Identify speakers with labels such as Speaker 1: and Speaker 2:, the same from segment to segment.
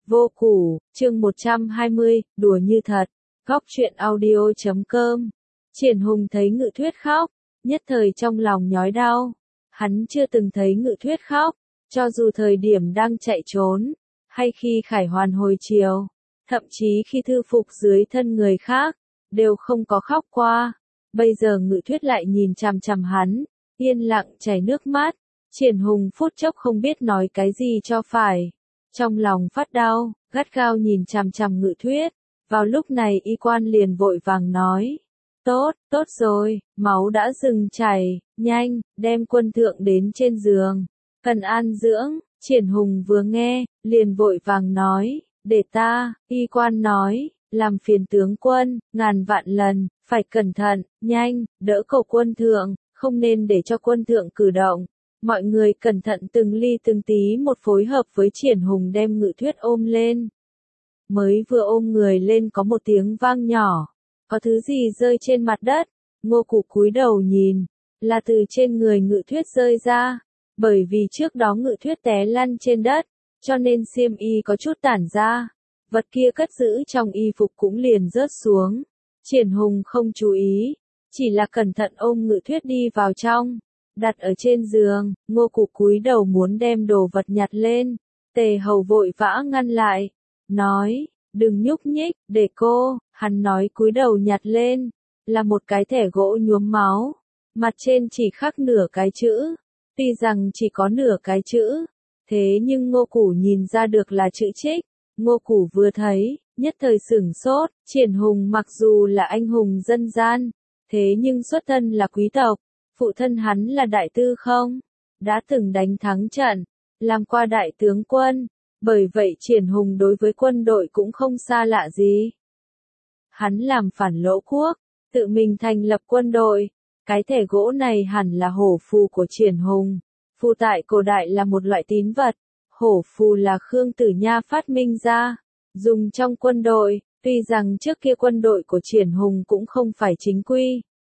Speaker 1: Vô củ, chương 120, đùa như thật. Góc truyện audio.com. Triển Hùng thấy Ngự Thuyết khóc, nhất thời trong lòng nhói đau. Hắn chưa từng thấy Ngự Thuyết khóc, cho dù thời điểm đang chạy trốn, hay khi khải hoàn hồi chiều, thậm chí khi thư phục dưới thân người khác, đều không có khóc qua. Bây giờ Ngự Thuyết lại nhìn chằm chằm hắn, yên lặng chảy nước mắt. Triển Hùng phút chốc không biết nói cái gì cho phải. Trong lòng phát đau, gắt gao nhìn chằm chằm Ngự Thuyết. Vào lúc này y quan liền vội vàng nói. Tốt rồi, máu đã dừng chảy, nhanh, đem Quân thượng đến trên giường. Cần an dưỡng. Triển Hùng vừa nghe, liền vội vàng nói, để ta. Y quan nói, làm phiền tướng quân, ngàn vạn lần, phải cẩn thận, nhanh, đỡ cầu Quân thượng, không nên để cho Quân thượng cử động. Mọi người cẩn thận từng ly từng tí một phối hợp với Triển Hùng đem Ngự Thuyết ôm lên. Mới vừa ôm người lên có một tiếng vang nhỏ, có thứ gì rơi trên mặt đất. Ngô Củ cúi đầu nhìn, là từ trên người Ngự Thuyết rơi ra. Bởi vì trước đó Ngự Thuyết té lăn trên đất, cho nên xiêm y có chút tản ra. Vật kia cất giữ trong y phục cũng liền rớt xuống. Triển Hùng không chú ý, chỉ là cẩn thận ôm Ngự Thuyết đi vào trong. Đặt ở trên giường, Ngô Củ cúi đầu muốn đem đồ vật nhặt lên. Tề Hầu vội vã ngăn lại, nói, đừng nhúc nhích, để cô. Hắn nói cúi đầu nhặt lên, là một cái thẻ gỗ nhuốm máu. Mặt trên chỉ khắc nửa cái chữ, tuy rằng chỉ có nửa cái chữ, thế nhưng Ngô Củ nhìn ra được là chữ Trích. Ngô Củ vừa thấy, nhất thời sửng sốt. Triển Hùng mặc dù là anh hùng dân gian, thế nhưng xuất thân là quý tộc. Phụ thân hắn là đại tư không, đã từng đánh thắng trận, làm qua đại tướng quân, bởi vậy Triển Hùng đối với quân đội cũng không xa lạ gì. Hắn làm phản Lỗ quốc, tự mình thành lập quân đội. Cái thẻ gỗ này hẳn là hổ phù của Triển Hùng. Phù tại cổ đại là một loại tín vật. Hổ phù là Khương Tử Nha phát minh ra, dùng trong quân đội. Tuy rằng trước kia quân đội của Triển Hùng cũng không phải chính quy,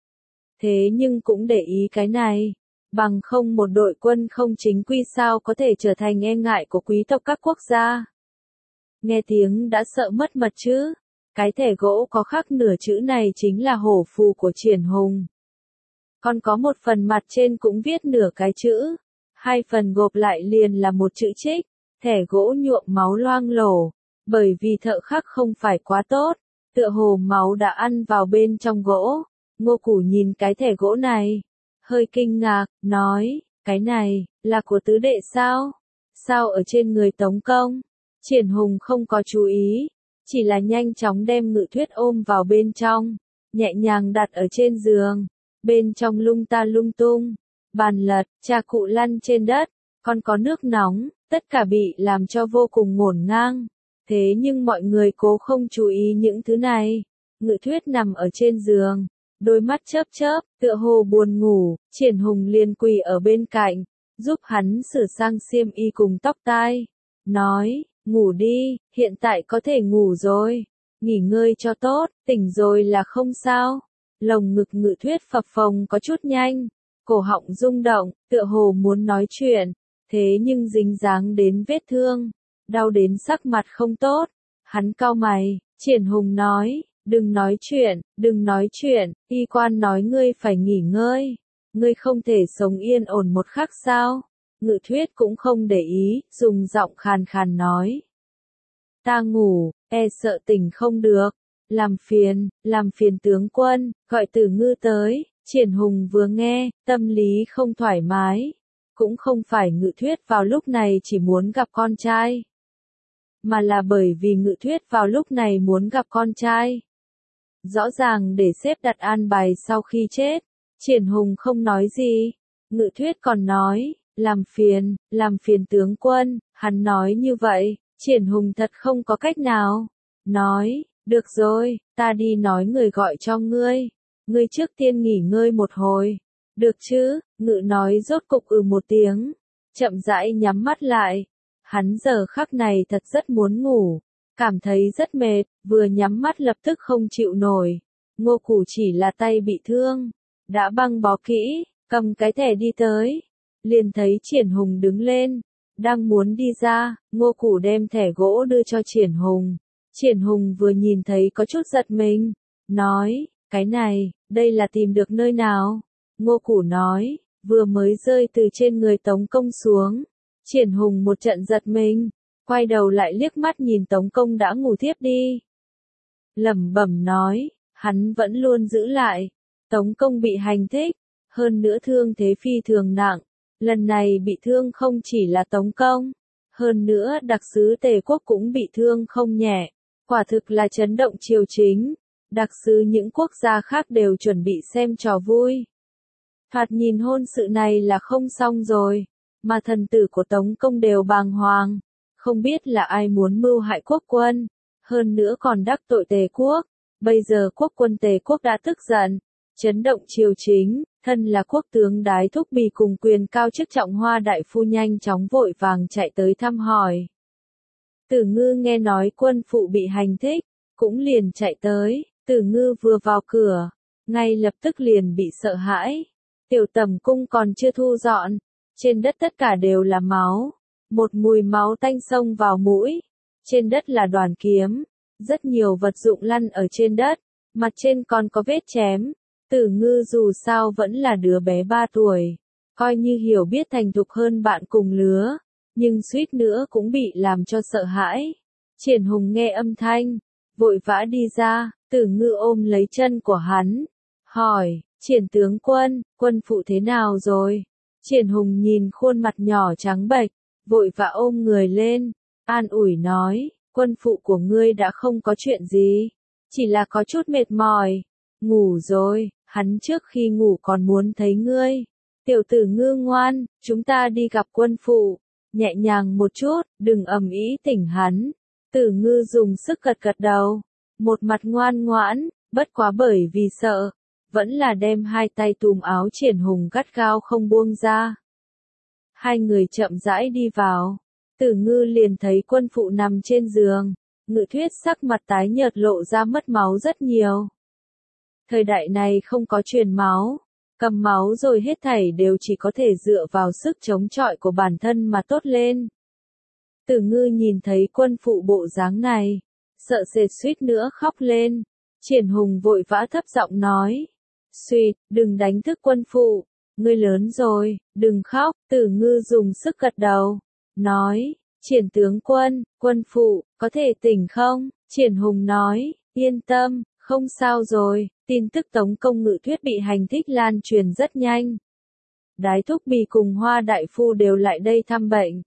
Speaker 1: thế nhưng cũng để ý cái này. Bằng không một đội quân không chính quy sao có thể trở thành e ngại của quý tộc các quốc gia. Nghe tiếng đã sợ mất mật chứ. Cái thẻ gỗ có khắc nửa chữ này chính là hổ phù của Triển Hùng. Còn có một phần mặt trên cũng viết nửa cái chữ. Hai phần gộp lại liền là một chữ Trích. Thẻ gỗ nhuộm máu loang lổ. Bởi vì thợ khắc không phải quá tốt, tựa hồ máu đã ăn vào bên trong gỗ. Ngô Củ nhìn cái thẻ gỗ này, hơi kinh ngạc, nói, cái này, là của tứ đệ sao? Sao ở trên người Tống Công? Triển Hùng không có chú ý, chỉ là nhanh chóng đem Ngự Thuyết ôm vào bên trong, nhẹ nhàng đặt ở trên giường, bên trong lung ta lung tung, bàn lật, trà cụ lăn trên đất, còn có nước nóng, tất cả bị làm cho vô cùng ngổn ngang. Thế nhưng mọi người cố không chú ý những thứ này. Ngự Thuyết nằm ở trên giường, đôi mắt chớp chớp, tựa hồ buồn ngủ. Triển Hùng liền quỳ ở bên cạnh, giúp hắn sửa sang xiêm y cùng tóc tai. Nói, ngủ đi, hiện tại có thể ngủ rồi. Nghỉ ngơi cho tốt, tỉnh rồi là không sao. Lồng ngực Ngự Thuyết phập phồng có chút nhanh, cổ họng rung động, tựa hồ muốn nói chuyện. Thế nhưng dính dáng đến vết thương, đau đến sắc mặt không tốt. Hắn cau mày. Triển Hùng nói, đừng nói chuyện, y quan nói ngươi phải nghỉ ngơi. Ngươi không thể sống yên ổn một khắc sao? Ngự Thuyết cũng không để ý, dùng giọng khàn khàn nói. Ta ngủ, e sợ tỉnh không được. Làm phiền tướng quân, gọi Tử Ngư tới. Triển Hùng vừa nghe, tâm lý không thoải mái. Cũng không phải Ngự Thuyết vào lúc này chỉ muốn gặp con trai, mà là bởi vì Ngự Thuyết vào lúc này muốn gặp con trai. Rõ ràng để xếp đặt an bài sau khi chết. Triển Hùng không nói gì. Ngự Thuyết còn nói, làm phiền tướng quân. Hắn nói như vậy, Triển Hùng thật không có cách nào. Nói, được rồi, ta đi nói người gọi cho ngươi. Ngươi trước tiên nghỉ ngơi một hồi. Được chứ? Ngự nói rốt cục một tiếng, chậm rãi nhắm mắt lại. Hắn giờ khắc này thật rất muốn ngủ, cảm thấy rất mệt, vừa nhắm mắt lập tức không chịu nổi. Ngô Củ chỉ là tay bị thương, đã băng bó kỹ, cầm cái thẻ đi tới, liền thấy Triển Hùng đứng lên, đang muốn đi ra, Ngô Củ đem thẻ gỗ đưa cho Triển Hùng. Triển Hùng vừa nhìn thấy có chút giật mình, nói, cái này, đây là tìm được nơi nào? Ngô Củ nói, vừa mới rơi từ trên người Tống Công xuống. Triển Hùng một trận giật mình, quay đầu lại liếc mắt nhìn Tống Công đã ngủ thiếp đi. Lẩm bẩm nói, hắn vẫn luôn giữ lại. Tống Công bị hành thích, hơn nữa thương thế phi thường nặng. Lần này bị thương không chỉ là Tống Công, hơn nữa đặc sứ Tề quốc cũng bị thương không nhẹ. Quả thực là chấn động triều chính. Đặc sứ những quốc gia khác đều chuẩn bị xem trò vui. Thoạt nhìn hôn sự này là không xong rồi, mà thần tử của Tống Công đều bàng hoàng. Không biết là ai muốn mưu hại quốc quân, hơn nữa còn đắc tội Tề quốc. Bây giờ quốc quân Tề quốc đã tức giận, chấn động triều chính, thân là quốc tướng Đái Thúc Bì cùng quyền cao chức trọng Hoa đại phu nhanh chóng vội vàng chạy tới thăm hỏi. Tử Ngư nghe nói quân phụ bị hành thích, cũng liền chạy tới. Tử Ngư vừa vào cửa, ngay lập tức liền bị sợ hãi. Tiểu tẩm cung còn chưa thu dọn, trên đất tất cả đều là máu, một mùi máu tanh xông vào mũi. Trên đất là đoàn kiếm, rất nhiều vật dụng lăn ở trên đất, mặt trên còn có vết chém. Tử Ngư dù sao vẫn là đứa bé 3 tuổi, coi như hiểu biết thành thục hơn bạn cùng lứa, nhưng suýt nữa cũng bị làm cho sợ hãi. Triển Hùng nghe âm thanh, vội vã đi ra. Tử Ngư ôm lấy chân của hắn, hỏi, Triển tướng quân, quân phụ thế nào rồi? Triển Hùng nhìn khuôn mặt nhỏ trắng bệch, vội vã ôm người lên, an ủi nói, quân phụ của ngươi đã không có chuyện gì, chỉ là có chút mệt mỏi, ngủ rồi, hắn trước khi ngủ còn muốn thấy ngươi. Tiểu Tử Ngư ngoan, chúng ta đi gặp quân phụ, nhẹ nhàng một chút, đừng ầm ĩ tỉnh hắn. Tử Ngư dùng sức gật gật đầu, một mặt ngoan ngoãn, bất quá bởi vì sợ, vẫn là đem hai tay túm áo Triển Hùng gắt gao không buông ra. Hai người chậm rãi đi vào, Tử Ngư liền thấy quân phụ nằm trên giường, Ngự Thuyết sắc mặt tái nhợt lộ ra mất máu rất nhiều. Thời đại này không có truyền máu, cầm máu rồi hết thảy đều chỉ có thể dựa vào sức chống chọi của bản thân mà tốt lên. Tử Ngư nhìn thấy quân phụ bộ dáng này, sợ sệt suýt nữa khóc lên. Triển Hùng vội vã thấp giọng nói, suýt, đừng đánh thức quân phụ, ngươi lớn rồi, đừng khóc. Tử Ngư dùng sức gật đầu, nói, Triển tướng quân, quân phụ, có thể tỉnh không? Triển Hùng nói, yên tâm, không sao rồi. Tin tức Tống Công Ngự Thuyết bị hành thích lan truyền rất nhanh. Đái Thúc Bì cùng Hoa đại phu đều lại đây thăm bệnh.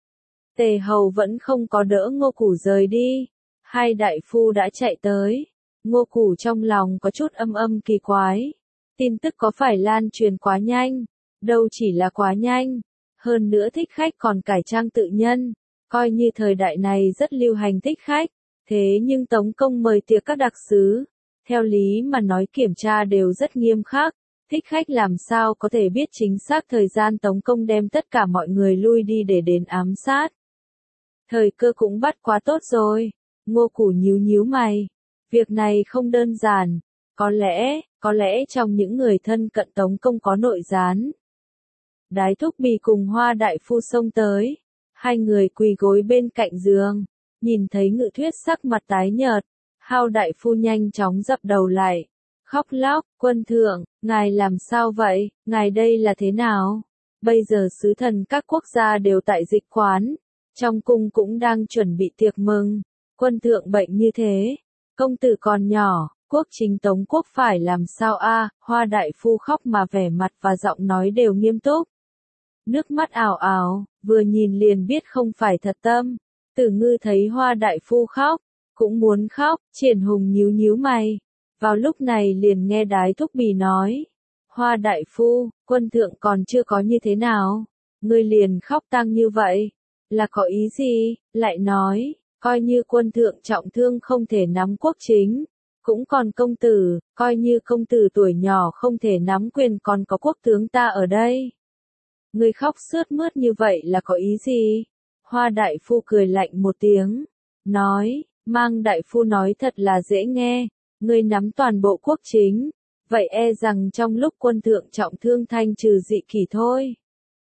Speaker 1: Tề Hầu vẫn không có đỡ Ngô Củ rời đi. Hai đại phu đã chạy tới. Ngô Củ trong lòng có chút âm kỳ quái. Tin tức có phải lan truyền quá nhanh? Đâu chỉ là quá nhanh. Hơn nữa thích khách còn cải trang tự nhân. Coi như thời đại này rất lưu hành thích khách. Thế nhưng Tống Công mời tiệc các đặc sứ. Theo lý mà nói kiểm tra đều rất nghiêm khắc. Thích khách làm sao có thể biết chính xác thời gian Tống Công đem tất cả mọi người lui đi để đến ám sát. Thời cơ cũng bắt quá tốt rồi. Ngô Củ nhíu mày. Việc này không đơn giản. Có lẽ trong những người thân cận Tống Công có nội gián. Đái Thúc Bì cùng Hoa đại phu xông tới. Hai người quỳ gối bên cạnh giường. Nhìn thấy Ngự Thuyết sắc mặt tái nhợt. Hao đại phu nhanh chóng dập đầu lại. Khóc lóc, quân thượng, ngài làm sao vậy, ngài đây là thế nào? Bây giờ sứ thần các quốc gia đều tại dịch quán. Trong cung cũng đang chuẩn bị tiệc mừng. Quân thượng bệnh như thế. Công tử còn nhỏ, quốc chính Tống quốc phải làm sao a? Hoa đại phu khóc mà vẻ mặt và giọng nói đều nghiêm túc. Nước mắt ào ào, vừa nhìn liền biết không phải thật tâm. Tử Ngư thấy Hoa đại phu khóc, cũng muốn khóc. Triển Hùng nhíu mày. Vào lúc này liền nghe Đái Thúc Bì nói. Hoa đại phu, quân thượng còn chưa có như thế nào. Ngươi liền khóc tang như vậy. Là có ý gì? Lại nói, coi như quân thượng trọng thương không thể nắm quốc chính. Cũng còn công tử, coi như công tử tuổi nhỏ không thể nắm quyền còn có quốc tướng ta ở đây. Ngươi khóc sướt mướt như vậy là có ý gì? Hoa đại phu cười lạnh một tiếng. Nói, Mang đại phu nói thật là dễ nghe. Ngươi nắm toàn bộ quốc chính. Vậy e rằng trong lúc quân thượng trọng thương thanh trừ dị kỷ thôi.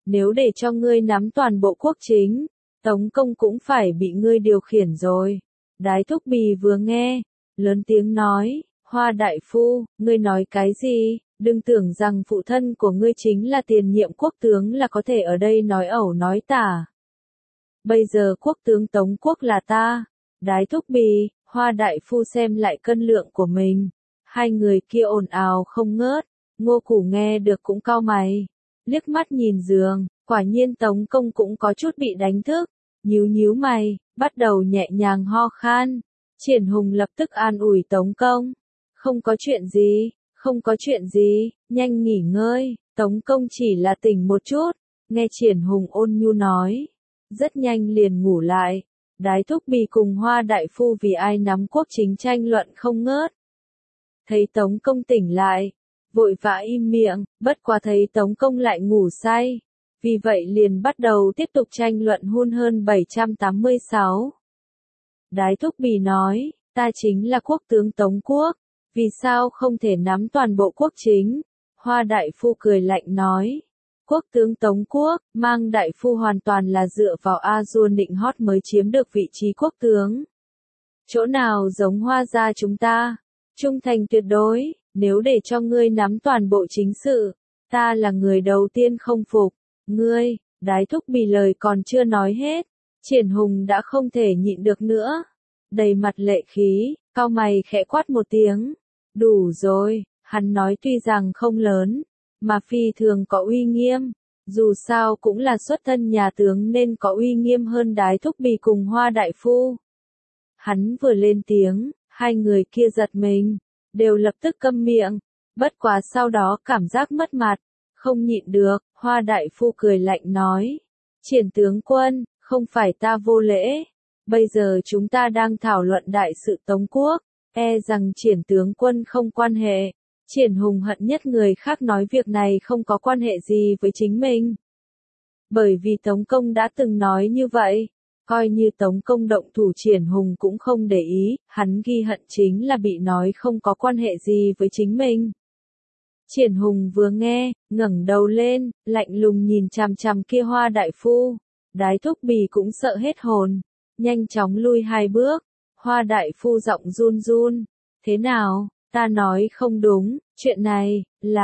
Speaker 1: nếu để cho ngươi nắm toàn bộ quốc chính, Tống Công cũng phải bị ngươi điều khiển rồi. Đái Thúc Bì vừa nghe, lớn tiếng nói, Hoa đại phu, ngươi nói cái gì, đừng tưởng rằng phụ thân của ngươi chính là tiền nhiệm quốc tướng là có thể ở đây nói ẩu nói tả. Bây giờ quốc tướng Tống Quốc là ta. Đái Thúc Bì, Hoa đại phu xem lại cân lượng của mình. Hai người kia ồn ào không ngớt, Ngô Củ nghe được cũng cau mày, liếc mắt nhìn giường, quả nhiên Tống Công cũng có chút bị đánh thức, nhíu nhíu mày, bắt đầu nhẹ nhàng ho khan. Triển Hùng lập tức an ủi Tống Công, không có chuyện gì, không có chuyện gì, nhanh nghỉ ngơi. Tống Công chỉ là tỉnh một chút, nghe Triển Hùng ôn nhu nói, rất nhanh liền ngủ lại. Đái Thúc Bì cùng Hoa đại phu vì ai nắm quốc chính tranh luận không ngớt. Thấy Tống Công tỉnh lại, vội vã im miệng, bất quá thấy Tống Công lại ngủ say, vì vậy liền bắt đầu tiếp tục tranh luận hun hơn 786. Đái Thúc Bì nói, ta chính là quốc tướng Tống Quốc, vì sao không thể nắm toàn bộ quốc chính? Hoa đại phu cười lạnh nói, quốc tướng Tống Quốc, Mang đại phu hoàn toàn là dựa vào A Du nịnh hót mới chiếm được vị trí quốc tướng. Chỗ nào giống Hoa gia chúng ta, trung thành tuyệt đối, nếu để cho ngươi nắm toàn bộ chính sự, ta là người đầu tiên không phục. Ngươi, Đái Thúc Bì lời còn chưa nói hết, Triển Hùng đã không thể nhịn được nữa, đầy mặt lệ khí, cau mày khẽ quát một tiếng, đủ rồi. Hắn nói tuy rằng không lớn, mà phi thường có uy nghiêm, dù sao cũng là xuất thân nhà tướng nên có uy nghiêm hơn Đái Thúc Bì cùng Hoa đại phu. Hắn vừa lên tiếng, hai người kia giật mình, đều lập tức câm miệng, bất quá sau đó cảm giác mất mặt, không nhịn được, Hoa đại phu cười lạnh nói, Triển tướng quân, không phải ta vô lễ, bây giờ chúng ta đang thảo luận đại sự Tống Quốc, e rằng Triển tướng quân không quan hệ. Triển Hùng hận nhất người khác nói việc này không có quan hệ gì với chính mình. Bởi vì Tống Công đã từng nói như vậy, coi như Tống Công động thủ Triển Hùng cũng không để ý, hắn ghi hận chính là bị nói không có quan hệ gì với chính mình. Triển Hùng vừa nghe, ngẩng đầu lên, lạnh lùng nhìn chằm chằm kia Hoa đại phu. Đái Thúc Bì cũng sợ hết hồn, nhanh chóng lui hai bước. Hoa đại phu giọng run run, thế nào? Ta nói không đúng, chuyện này,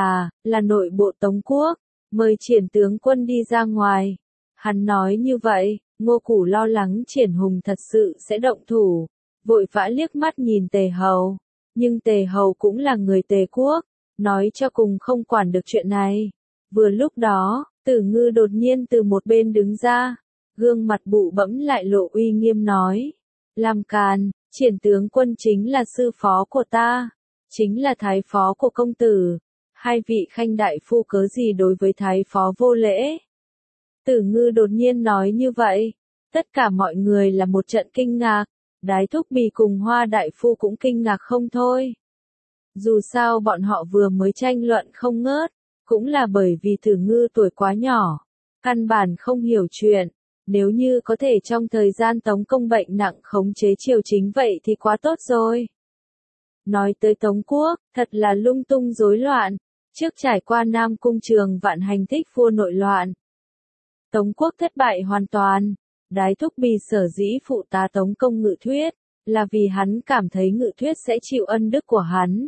Speaker 1: là nội bộ Tống Quốc, mời Triển tướng quân đi ra ngoài. Hắn nói như vậy, Ngô Củ lo lắng Triển Hùng thật sự sẽ động thủ, vội vã liếc mắt nhìn Tề Hầu. Nhưng Tề Hầu cũng là người Tề Quốc, nói cho cùng không quản được chuyện này. Vừa lúc đó, Tử Ngư đột nhiên từ một bên đứng ra, gương mặt bụ bẫm lại lộ uy nghiêm nói, làm càn, Triển tướng quân chính là sư phó của ta, chính là thái phó của công tử, hai vị khanh đại phu cớ gì đối với thái phó vô lễ. Tử Ngư đột nhiên nói như vậy, tất cả mọi người là một trận kinh ngạc, Đái Thúc Bì cùng Hoa đại phu cũng kinh ngạc không thôi. Dù sao bọn họ vừa mới tranh luận không ngớt, cũng là bởi vì Tử Ngư tuổi quá nhỏ, căn bản không hiểu chuyện, nếu như có thể trong thời gian Tống Công bệnh nặng khống chế triều chính vậy thì quá tốt rồi. Nói tới Tống Quốc, thật là lung tung rối loạn, trước trải qua Nam Cung Trường Vạn hành thích vua nội loạn. Tống Quốc thất bại hoàn toàn, Đái Thúc Bì sở dĩ phụ tá Tống Công Ngự Thuyết, là vì hắn cảm thấy Ngự Thuyết sẽ chịu ân đức của hắn.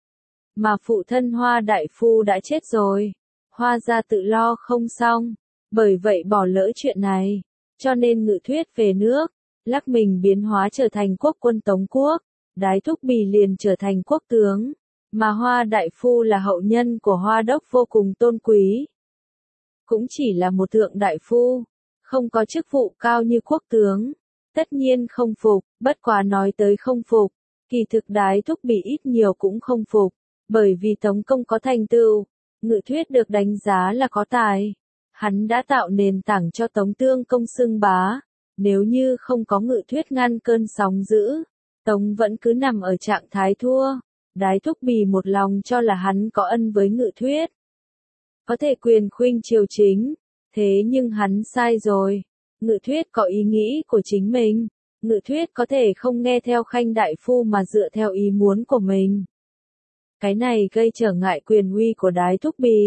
Speaker 1: Mà phụ thân Hoa đại phu đã chết rồi, Hoa gia tự lo không xong, bởi vậy bỏ lỡ chuyện này, cho nên Ngự Thuyết về nước, lắc mình biến hóa trở thành quốc quân Tống Quốc. Đái Thúc Bì liền trở thành quốc tướng, mà Hoa đại phu là hậu nhân của Hoa đốc vô cùng tôn quý. Cũng chỉ là một thượng đại phu, không có chức vụ cao như quốc tướng. Tất nhiên không phục, bất quá nói tới không phục, kỳ thực Đái Thúc Bì ít nhiều cũng không phục, bởi vì Tống Công có thành tựu, Ngự Thuyết được đánh giá là có tài. Hắn đã tạo nền tảng cho Tống Tương Công xưng bá, nếu như không có Ngự Thuyết ngăn cơn sóng dữ, Tống vẫn cứ nằm ở trạng thái thua. Đái Thúc Bì một lòng cho là hắn có ân với Ngự Thuyết, có thể quyền khuynh triều chính, thế nhưng hắn sai rồi. Ngự Thuyết có ý nghĩ của chính mình, Ngự Thuyết có thể không nghe theo khanh đại phu mà dựa theo ý muốn của mình. Cái này gây trở ngại quyền uy của Đái Thúc Bì,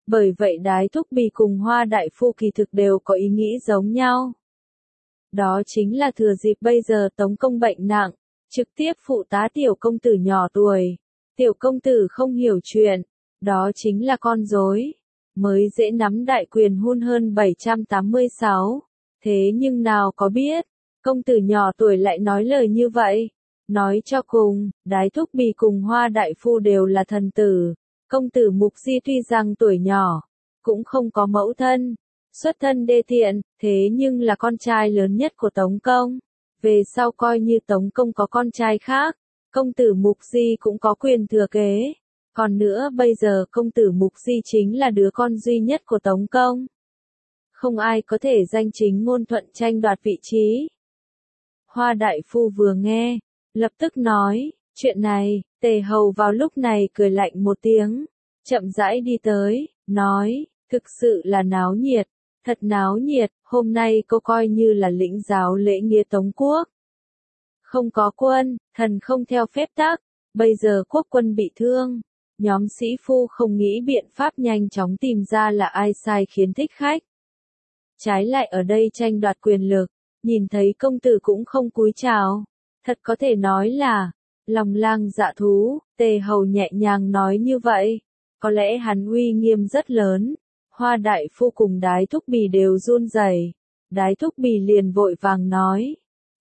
Speaker 1: Bởi vậy Đái Thúc Bì cùng Hoa Đại Phu kỳ thực đều có ý nghĩ giống nhau. Đó chính là thừa dịp bây giờ Tống Công bệnh nặng, trực tiếp phụ tá tiểu công tử nhỏ tuổi. Tiểu công tử không hiểu chuyện, đó chính là con rối, mới dễ nắm đại quyền hôn hơn 786. Thế nhưng nào có biết, công tử nhỏ tuổi lại nói lời như vậy. Nói cho cùng, Đái Thúc Bì cùng Hoa Đại Phu đều là thần tử. Công tử Mục Di tuy rằng tuổi nhỏ, cũng không có mẫu thân, xuất thân đê tiện, thế nhưng là con trai lớn nhất của Tống Công. Về sau coi như Tống Công có con trai khác, công tử Mục Di cũng có quyền thừa kế. Còn nữa bây giờ công tử Mục Di chính là đứa con duy nhất của Tống Công. Không ai có thể danh chính ngôn thuận tranh đoạt vị trí. Hoa Đại Phu vừa nghe, lập tức nói, chuyện này, Tề Hầu vào lúc này cười lạnh một tiếng, chậm rãi đi tới, nói, thực sự là náo nhiệt, thật náo nhiệt, hôm nay cô coi như là lĩnh giáo lễ nghĩa Tống quốc. Không có quân, thần không theo phép tắc, bây giờ quốc quân bị thương, nhóm sĩ phu không nghĩ biện pháp nhanh chóng tìm ra là ai sai khiến thích khách. Trái lại ở đây tranh đoạt quyền lực, nhìn thấy công tử cũng không cúi chào, thật có thể nói là, lòng lang dạ thú, Tề Hầu nhẹ nhàng nói như vậy, có lẽ hắn uy nghiêm rất lớn. Hoa Đại Phu cùng Đái Thúc Bì đều run rẩy. Đái Thúc Bì liền vội vàng nói,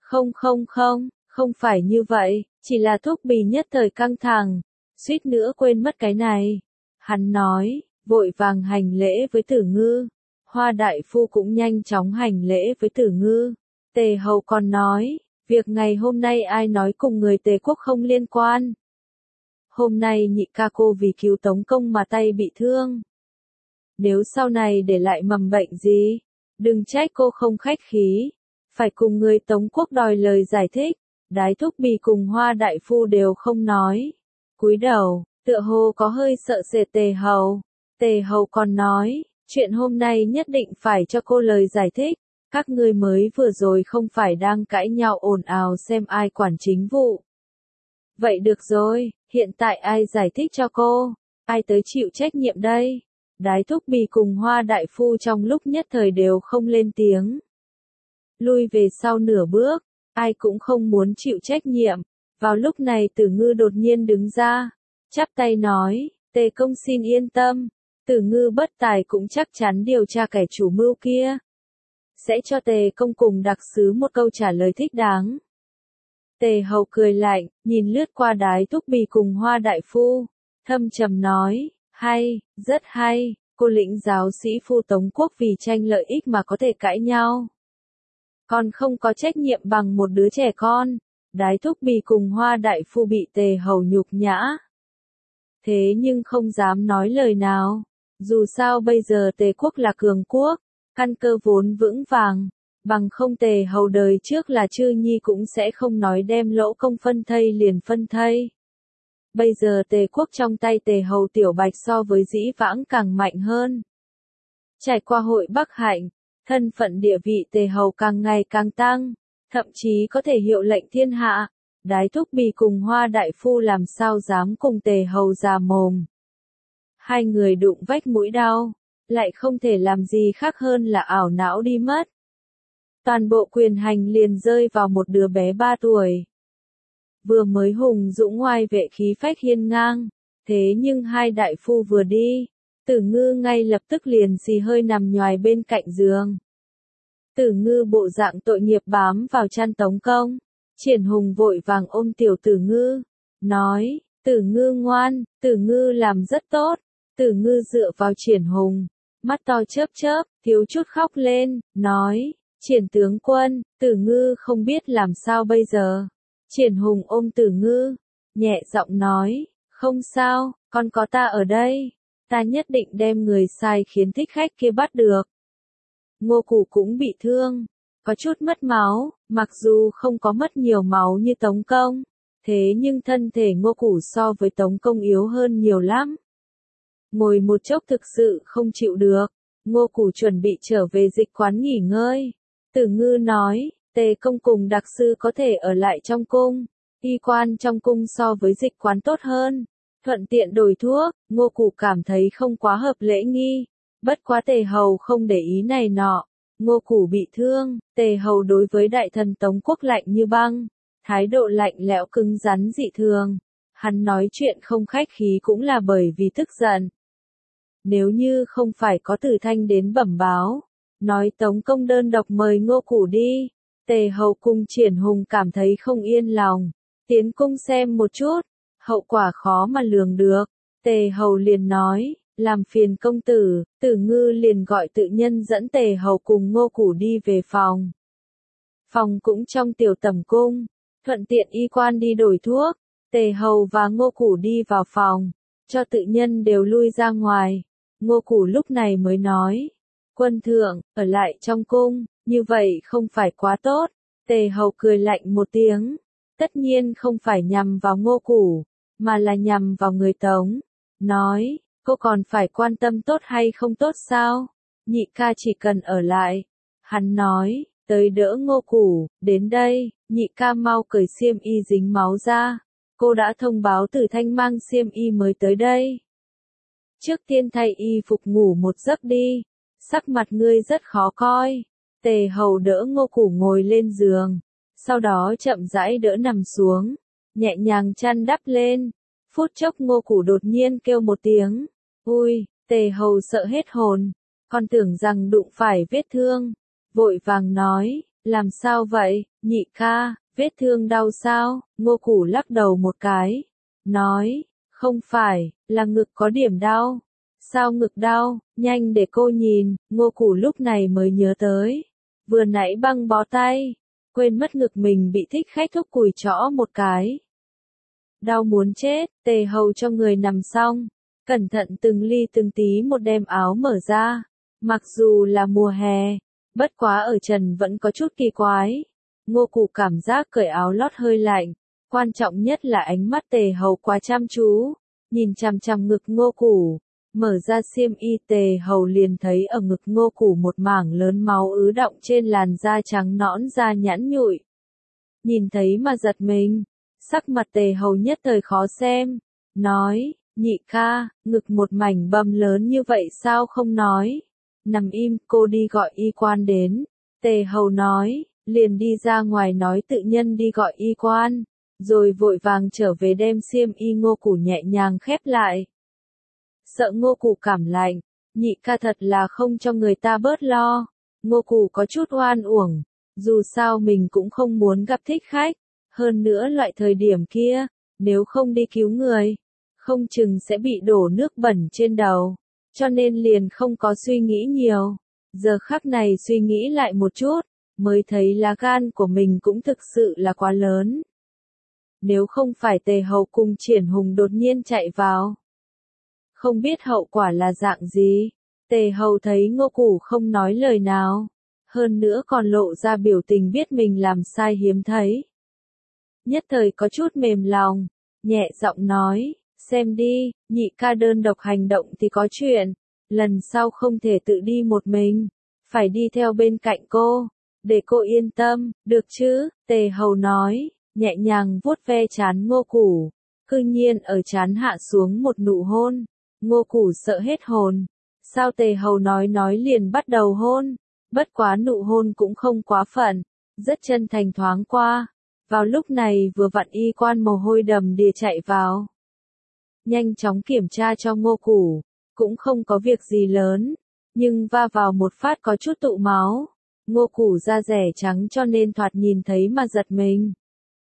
Speaker 1: không phải như vậy, chỉ là Thúc Bì nhất thời căng thẳng, suýt nữa quên mất cái này. Hắn nói, vội vàng hành lễ với Tử Ngư. Hoa Đại Phu cũng nhanh chóng hành lễ với Tử Ngư. Tề Hầu còn nói, việc ngày hôm nay ai nói cùng người Tề quốc không liên quan. Hôm nay nhị ca cô vì cứu Tống Công mà tay bị thương. Nếu sau này để lại mầm bệnh gì, đừng trách cô không khách khí, phải cùng người Tống quốc đòi lời giải thích. Đái Thúc Bì cùng Hoa Đại Phu đều không nói, cúi đầu, tựa hồ có hơi sợ sệt Tề Hầu. Tề Hầu còn nói, chuyện hôm nay nhất định phải cho cô lời giải thích, các ngươi mới vừa rồi không phải đang cãi nhau ồn ào xem ai quản chính vụ. Vậy được rồi, hiện tại ai giải thích cho cô, ai tới chịu trách nhiệm đây? Đái Thúc Bì cùng Hoa Đại Phu trong lúc nhất thời đều không lên tiếng. Lui về sau nửa bước, ai cũng không muốn chịu trách nhiệm. Vào lúc này Tử Ngư đột nhiên đứng ra, chắp tay nói, Tề công xin yên tâm, Tử Ngư bất tài cũng chắc chắn điều tra kẻ chủ mưu kia. Sẽ cho Tề công cùng đặc sứ một câu trả lời thích đáng. Tề Hầu cười lạnh, nhìn lướt qua Đái Thúc Bì cùng Hoa Đại Phu, thâm trầm nói, hay, rất hay, cô lĩnh giáo sĩ phu Tống quốc vì tranh lợi ích mà có thể cãi nhau. Còn không có trách nhiệm bằng một đứa trẻ con. Đái Thúc Bì cùng Hoa Đại Phu bị Tề Hầu nhục nhã. Thế nhưng không dám nói lời nào. Dù sao bây giờ Tề quốc là cường quốc, căn cơ vốn vững vàng, bằng không Tề Hầu đời trước là Chư Nhi cũng sẽ không nói đem lỗ công phân thây liền phân thây. Bây giờ Tề quốc trong tay Tề Hầu Tiểu Bạch so với dĩ vãng càng mạnh hơn. Trải qua hội Bắc Hạnh, thân phận địa vị Tề Hầu càng ngày càng tăng, thậm chí có thể hiệu lệnh thiên hạ. Đái Thúc Bì cùng Hoa Đại Phu làm sao dám cùng Tề Hầu già mồm. Hai người đụng vách mũi đau, lại không thể làm gì khác hơn là ảo não đi mất. Toàn bộ quyền hành liền rơi vào một đứa bé 3 tuổi. Vừa mới hùng dũng ngoai vệ khí phách hiên ngang, thế nhưng hai đại phu vừa đi, Tử Ngư ngay lập tức liền xì hơi nằm nhoài bên cạnh giường. Tử Ngư bộ dạng tội nghiệp bám vào chăn Tống Công, Triển Hùng vội vàng ôm tiểu Tử Ngư, nói, Tử Ngư ngoan, Tử Ngư làm rất tốt. Tử Ngư dựa vào Triển Hùng, mắt to chớp chớp, thiếu chút khóc lên, nói, Triển tướng quân, Tử Ngư không biết làm sao bây giờ. Triển Hùng ôm Tử Ngư, nhẹ giọng nói, không sao, con có ta ở đây, ta nhất định đem người sai khiến thích khách kia bắt được. Ngô Củ cũng bị thương, có chút mất máu, mặc dù không có mất nhiều máu như Tống Công, thế nhưng thân thể Ngô Củ so với Tống Công yếu hơn nhiều lắm. Ngồi một chốc thực sự không chịu được, Ngô Củ chuẩn bị trở về dịch quán nghỉ ngơi. Tử Ngư nói, Tề công cùng đặc sư có thể ở lại trong cung, y quan trong cung so với dịch quán tốt hơn, thuận tiện đổi thuốc. Ngô Củ cảm thấy không quá hợp lễ nghi, bất quá Tề Hầu không để ý này nọ. Ngô Củ bị thương, Tề Hầu đối với đại thần Tống Quốc lạnh như băng, thái độ lạnh lẽo cứng rắn dị thường. Hắn nói chuyện không khách khí cũng là bởi vì tức giận. Nếu như không phải có Tử Thanh đến bẩm báo, nói Tống công đơn độc mời Ngô Củ đi, Tề Hầu cùng Triển Hùng cảm thấy không yên lòng. Tiến cung xem một chút, hậu quả khó mà lường được. Tề Hầu liền nói, làm phiền công tử. Tử Ngư liền gọi tự nhân dẫn Tề Hầu cùng Ngô Củ đi về phòng. Phòng cũng trong tiểu tẩm cung, thuận tiện y quan đi đổi thuốc. Tề Hầu và Ngô Củ đi vào phòng, cho tự nhân đều lui ra ngoài. Ngô Củ lúc này mới nói, quân thượng, ở lại trong cung, như vậy không phải quá tốt. Tề Hầu cười lạnh một tiếng, tất nhiên không phải nhằm vào Ngô Củ, mà là nhằm vào người Tống. Nói, cô còn phải quan tâm tốt hay không tốt sao? Nhị ca chỉ cần ở lại. Hắn nói, tới đỡ Ngô Củ, đến đây, nhị ca mau cởi xiêm y dính máu ra. Cô đã thông báo Tử Thanh mang xiêm y mới tới đây. Trước tiên thay y phục ngủ một giấc đi, sắc mặt ngươi rất khó coi. Tề Hầu đỡ Ngô Củ ngồi lên giường, sau đó chậm rãi đỡ nằm xuống, nhẹ nhàng chăn đắp lên. Phút chốc Ngô Củ đột nhiên kêu một tiếng, ui, Tề Hầu sợ hết hồn, còn tưởng rằng đụng phải vết thương, vội vàng nói, làm sao vậy, nhị ca, vết thương đau sao? Ngô Củ lắc đầu một cái, nói, không phải, là ngực có điểm đau. Sao ngực đau, nhanh để cô nhìn. Ngô Củ lúc này mới nhớ tới, vừa nãy băng bó tay, quên mất ngực mình bị thích khách thúc cùi chõ một cái. Đau muốn chết. Tề Hầu cho người nằm xong, cẩn thận từng ly từng tí một đem áo mở ra. Mặc dù là mùa hè, bất quá ở trần vẫn có chút kỳ quái. Ngô Củ cảm giác cởi áo lót hơi lạnh, quan trọng nhất là ánh mắt Tề Hầu quá chăm chú, nhìn chằm chằm ngực Ngô Củ. Mở ra xiêm y, Tề Hầu liền thấy ở ngực Ngô Củ một mảng lớn máu ứ đọng trên làn da trắng nõn da nhẵn nhụi. Nhìn thấy mà giật mình, sắc mặt Tề Hầu nhất thời khó xem, nói, nhị ca, ngực một mảnh bầm lớn như vậy sao không nói. Nằm im, cô đi gọi y quan đến. Tề Hầu nói, liền đi ra ngoài nói tự nhân đi gọi y quan, rồi vội vàng trở về đem xiêm y Ngô Củ nhẹ nhàng khép lại. Sợ Ngô Củ cảm lạnh, nhị ca thật là không cho người ta bớt lo. Ngô Củ có chút oan uổng, dù sao mình cũng không muốn gặp thích khách, hơn nữa loại thời điểm kia, nếu không đi cứu người, không chừng sẽ bị đổ nước bẩn trên đầu, cho nên liền không có suy nghĩ nhiều. Giờ khắc này suy nghĩ lại một chút, mới thấy lá gan của mình cũng thực sự là quá lớn. Nếu không phải Tề Hầu cùng Triển Hùng đột nhiên chạy vào, không biết hậu quả là dạng gì. Tề Hầu thấy Ngô Củ không nói lời nào, hơn nữa còn lộ ra biểu tình biết mình làm sai hiếm thấy. Nhất thời có chút mềm lòng, nhẹ giọng nói, xem đi, nhị ca đơn độc hành động thì có chuyện, lần sau không thể tự đi một mình, phải đi theo bên cạnh cô, để cô yên tâm, được chứ? Tề Hầu nói, nhẹ nhàng vuốt ve trán Ngô Củ, cư nhiên ở trán hạ xuống một nụ hôn. Ngô Củ sợ hết hồn, sao Tề Hầu nói liền bắt đầu hôn, bất quá nụ hôn cũng không quá phận, rất chân thành thoáng qua. Vào lúc này vừa vặn y quan mồ hôi đầm đìa chạy vào, nhanh chóng kiểm tra cho Ngô Củ, cũng không có việc gì lớn, nhưng va vào một phát có chút tụ máu. Ngô Củ da rẻ trắng cho nên thoạt nhìn thấy mà giật mình.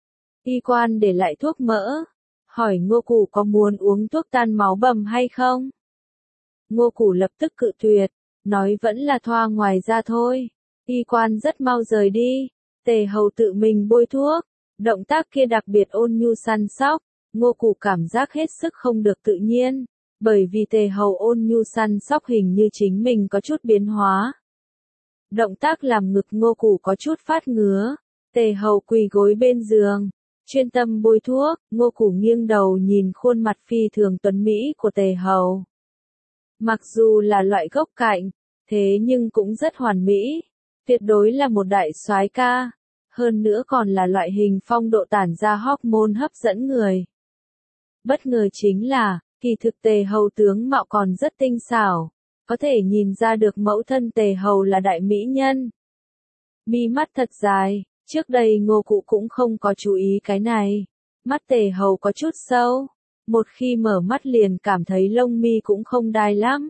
Speaker 1: Y quan để lại thuốc mỡ, hỏi Ngô Củ có muốn uống thuốc tan máu bầm hay không. Ngô Củ lập tức cự tuyệt, nói vẫn là thoa ngoài da thôi. Y quan rất mau rời đi, Tề Hầu tự mình bôi thuốc, động tác kia đặc biệt ôn nhu săn sóc. Ngô Củ cảm giác hết sức không được tự nhiên, bởi vì Tề Hầu ôn nhu săn sóc hình như chính mình có chút biến hóa. Động tác làm ngực Ngô Củ có chút phát ngứa. Tề Hầu quỳ gối bên giường, chuyên tâm bôi thuốc. Ngô Củ nghiêng đầu nhìn khuôn mặt phi thường tuấn mỹ của Tề Hầu. Mặc dù là loại gốc cạnh, thế nhưng cũng rất hoàn mỹ, tuyệt đối là một đại soái ca, hơn nữa còn là loại hình phong độ tản ra hormone hấp dẫn người. Bất ngờ chính là, kỳ thực Tề Hầu tướng mạo còn rất tinh xảo, có thể nhìn ra được mẫu thân Tề Hầu là đại mỹ nhân. Mi mắt thật dài, trước đây Ngô Cụ cũng không có chú ý cái này. Mắt Tề Hầu có chút sâu, một khi mở mắt liền cảm thấy lông mi cũng không đai lắm.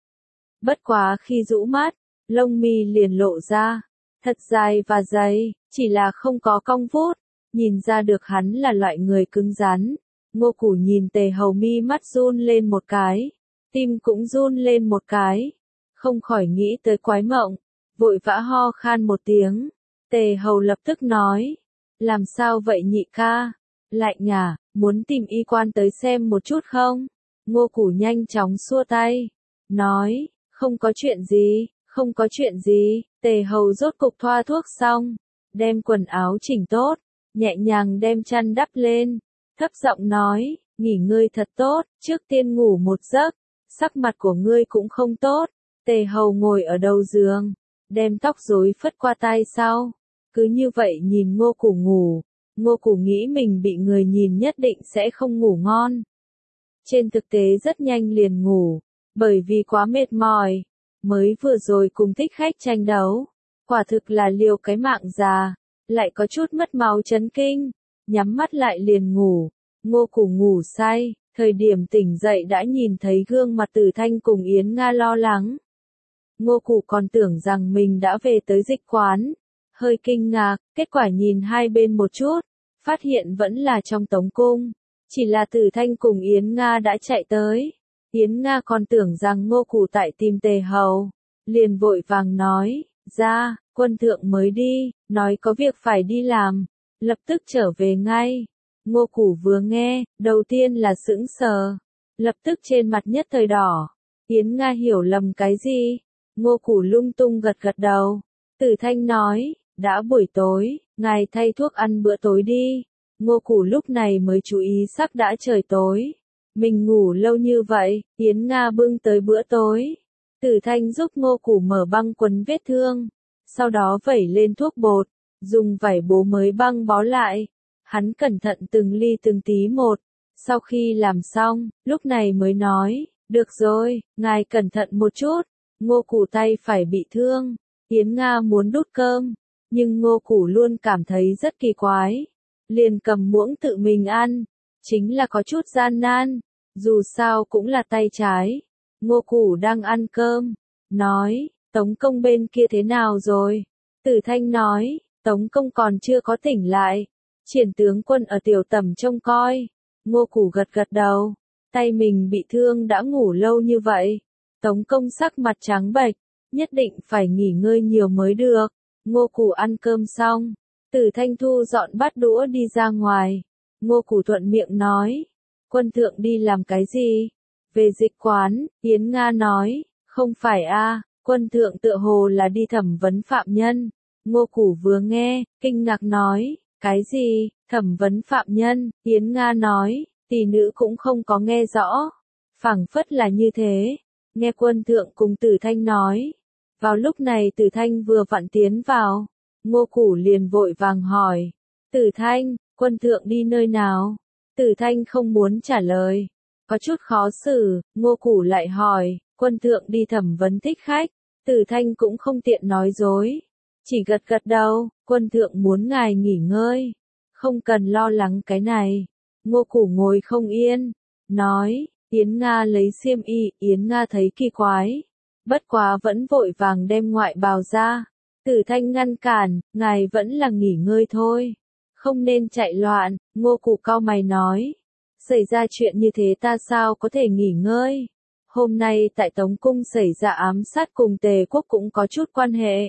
Speaker 1: Bất quá khi rũ mắt, lông mi liền lộ ra, thật dài và dày, chỉ là không có cong vút, nhìn ra được hắn là loại người cứng rắn. Ngô Củ nhìn Tề Hầu mi mắt run lên một cái, tim cũng run lên một cái, không khỏi nghĩ tới Quái Mộng, vội vã ho khan một tiếng. Tề Hầu lập tức nói, làm sao vậy nhị ca? Lạnh à, muốn tìm y quan tới xem một chút không? Ngô Củ nhanh chóng xua tay, nói, không có chuyện gì, không có chuyện gì. Tề Hầu rốt cục thoa thuốc xong, đem quần áo chỉnh tốt, nhẹ nhàng đem chăn đắp lên, thấp giọng nói, nghỉ ngơi thật tốt, trước tiên ngủ một giấc, sắc mặt của ngươi cũng không tốt. Tề Hầu ngồi ở đầu giường, đem tóc rối phất qua tai sau, cứ như vậy nhìn Ngô Củ ngủ. Ngô Củ nghĩ mình bị người nhìn nhất định sẽ không ngủ ngon. Trên thực tế rất nhanh liền ngủ, bởi vì quá mệt mỏi, mới vừa rồi cùng Thích Khách tranh đấu, quả thực là liều cái mạng già, lại có chút mất máu chấn kinh, nhắm mắt lại liền ngủ. Ngô Củ ngủ say, thời điểm tỉnh dậy đã nhìn thấy gương mặt Tử Thanh cùng Yến Nga lo lắng. Ngô Củ còn tưởng rằng mình đã về tới dịch quán, hơi kinh ngạc, kết quả nhìn hai bên một chút, phát hiện vẫn là trong Tống Cung, chỉ là Tử Thanh cùng Yến Nga đã chạy tới. Yến Nga còn tưởng rằng Ngô Củ tại tìm Tề Hầu, liền vội vàng nói, ra, quân thượng mới đi, nói có việc phải đi làm, lập tức trở về ngay. Ngô Củ vừa nghe, đầu tiên là sững sờ, lập tức trên mặt nhất thời đỏ. Yến Nga hiểu lầm cái gì? Ngô Củ lung tung gật gật đầu. Tử Thanh nói, đã buổi tối, ngài thay thuốc ăn bữa tối đi. Ngô Củ lúc này mới chú ý sắc đã trời tối. Mình ngủ lâu như vậy, Yến Nga bưng tới bữa tối. Tử Thanh giúp Ngô Củ mở băng quấn vết thương, sau đó vẩy lên thuốc bột, dùng vải bố mới băng bó lại. Hắn cẩn thận từng ly từng tí một, sau khi làm xong, lúc này mới nói, được rồi, ngài cẩn thận một chút. Ngô Củ tay phải bị thương, Yến Nga muốn đút cơm, nhưng Ngô Củ luôn cảm thấy rất kỳ quái, liền cầm muỗng tự mình ăn, chính là có chút gian nan, dù sao cũng là tay trái. Ngô Củ đang ăn cơm, nói, Tống công bên kia thế nào rồi? Tử Thanh nói, Tống công còn chưa có tỉnh lại, Triển tướng quân ở tiểu tẩm trông coi. Ngô Củ gật gật đầu, tay mình bị thương đã ngủ lâu như vậy. Tống công sắc mặt trắng bệch, nhất định phải nghỉ ngơi nhiều mới được. Ngô Củ ăn cơm xong, Tử Thanh thu dọn bát đũa đi ra ngoài. Ngô Củ thuận miệng nói, quân thượng đi làm cái gì? Về dịch quán. Yến Nga nói, không phải a, quân thượng tựa hồ là đi thẩm vấn phạm nhân. Ngô Củ vừa nghe, kinh ngạc nói, cái gì, thẩm vấn phạm nhân? Yến Nga nói, tỷ nữ cũng không có nghe rõ, phảng phất là như thế. Nghe quân thượng cùng Tử Thanh nói. Vào lúc này Tử Thanh vừa vặn tiến vào, Ngô Củ liền vội vàng hỏi, Tử Thanh, quân thượng đi nơi nào? Tử Thanh không muốn trả lời, có chút khó xử. Ngô Củ lại hỏi, quân thượng đi thẩm vấn Thích Khách. Tử Thanh cũng không tiện nói dối, chỉ gật gật đầu, quân thượng muốn ngài nghỉ ngơi, không cần lo lắng cái này. Ngô Củ ngồi không yên, nói, Yến Nga lấy xiêm y. Yến Nga thấy kỳ quái, bất quá vẫn vội vàng đem ngoại bào ra. Tử Thanh ngăn cản, ngài vẫn là nghỉ ngơi thôi, không nên chạy loạn. Ngô Củ cau mày nói, xảy ra chuyện như thế ta sao có thể nghỉ ngơi? Hôm nay tại Tống Cung xảy ra ám sát cùng Tề Quốc cũng có chút quan hệ.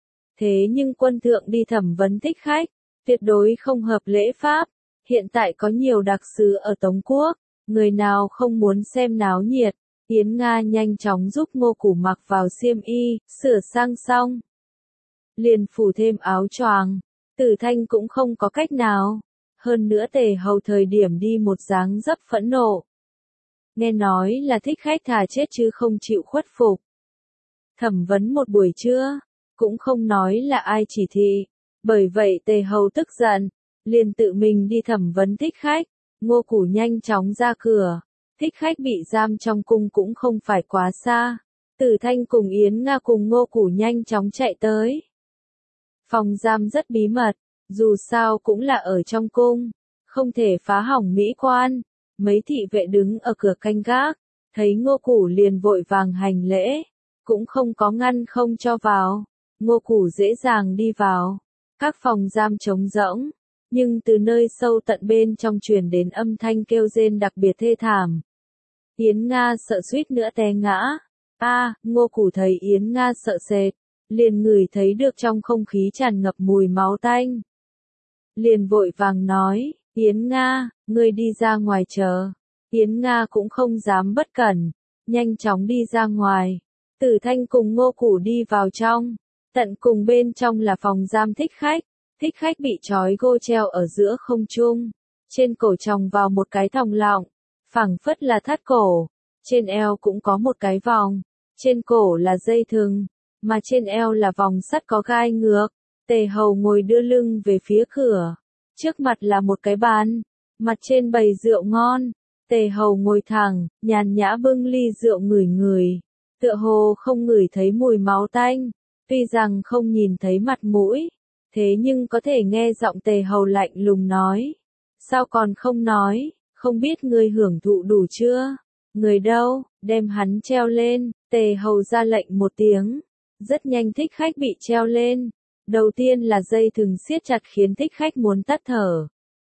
Speaker 1: Thế nhưng quân thượng đi thẩm vấn Thích Khách, tuyệt đối không hợp lễ pháp. Hiện tại có nhiều đặc sứ ở Tống Quốc, người nào không muốn xem náo nhiệt. Yến Nga nhanh chóng giúp Ngô Củ mặc vào xiêm y, sửa sang xong, liền phủ thêm áo choàng. Tử Thanh cũng không có cách nào. Hơn nữa Tề Hầu thời điểm đi một dáng dấp phẫn nộ. Nghe nói là Thích Khách thà chết chứ không chịu khuất phục. Thẩm vấn một buổi trưa, cũng không nói là ai chỉ thị. Bởi vậy Tề Hầu tức giận, liền tự mình đi thẩm vấn Thích Khách. Ngô Củ nhanh chóng ra cửa. Thích khách bị giam trong cung cũng không phải quá xa. Tử Thanh cùng Yến Nga cùng Ngô Củ nhanh chóng chạy tới. Phòng giam rất bí mật, dù sao cũng là ở trong cung, không thể phá hỏng mỹ quan. Mấy thị vệ đứng ở cửa canh gác, thấy Ngô Củ liền vội vàng hành lễ, cũng không có ngăn không cho vào. Ngô Củ dễ dàng đi vào. Các phòng giam trống rỗng, nhưng từ nơi sâu tận bên trong truyền đến âm thanh kêu rên đặc biệt thê thảm. Yến Nga sợ suýt nữa té ngã. Ngô Củ thấy Yến Nga sợ sệt, liền ngửi thấy được trong không khí tràn ngập mùi máu tanh. Liền vội vàng nói, Yến Nga, ngươi đi ra ngoài chờ. Yến Nga cũng không dám bất cẩn, nhanh chóng đi ra ngoài. Tử Thanh cùng Ngô Củ đi vào trong, tận cùng bên trong là phòng giam thích khách. Thích khách bị trói gô treo ở giữa không trung, trên cổ chồng vào một cái thòng lọng, phảng phất là thắt cổ, trên eo cũng có một cái vòng, trên cổ là dây thừng, mà trên eo là vòng sắt có gai ngược. Tề Hầu ngồi đưa lưng về phía cửa, trước mặt là một cái bàn, mặt trên bày rượu ngon. Tề Hầu ngồi thẳng, nhàn nhã bưng ly rượu ngửi ngửi, tựa hồ không ngửi thấy mùi máu tanh, tuy rằng không nhìn thấy mặt mũi, thế nhưng có thể nghe giọng Tề Hầu lạnh lùng nói. Sao còn không nói, không biết ngươi hưởng thụ đủ chưa? Người đâu, đem hắn treo lên. Tề Hầu ra lệnh một tiếng, rất nhanh thích khách bị treo lên. Đầu tiên là dây thừng siết chặt khiến thích khách muốn tắt thở.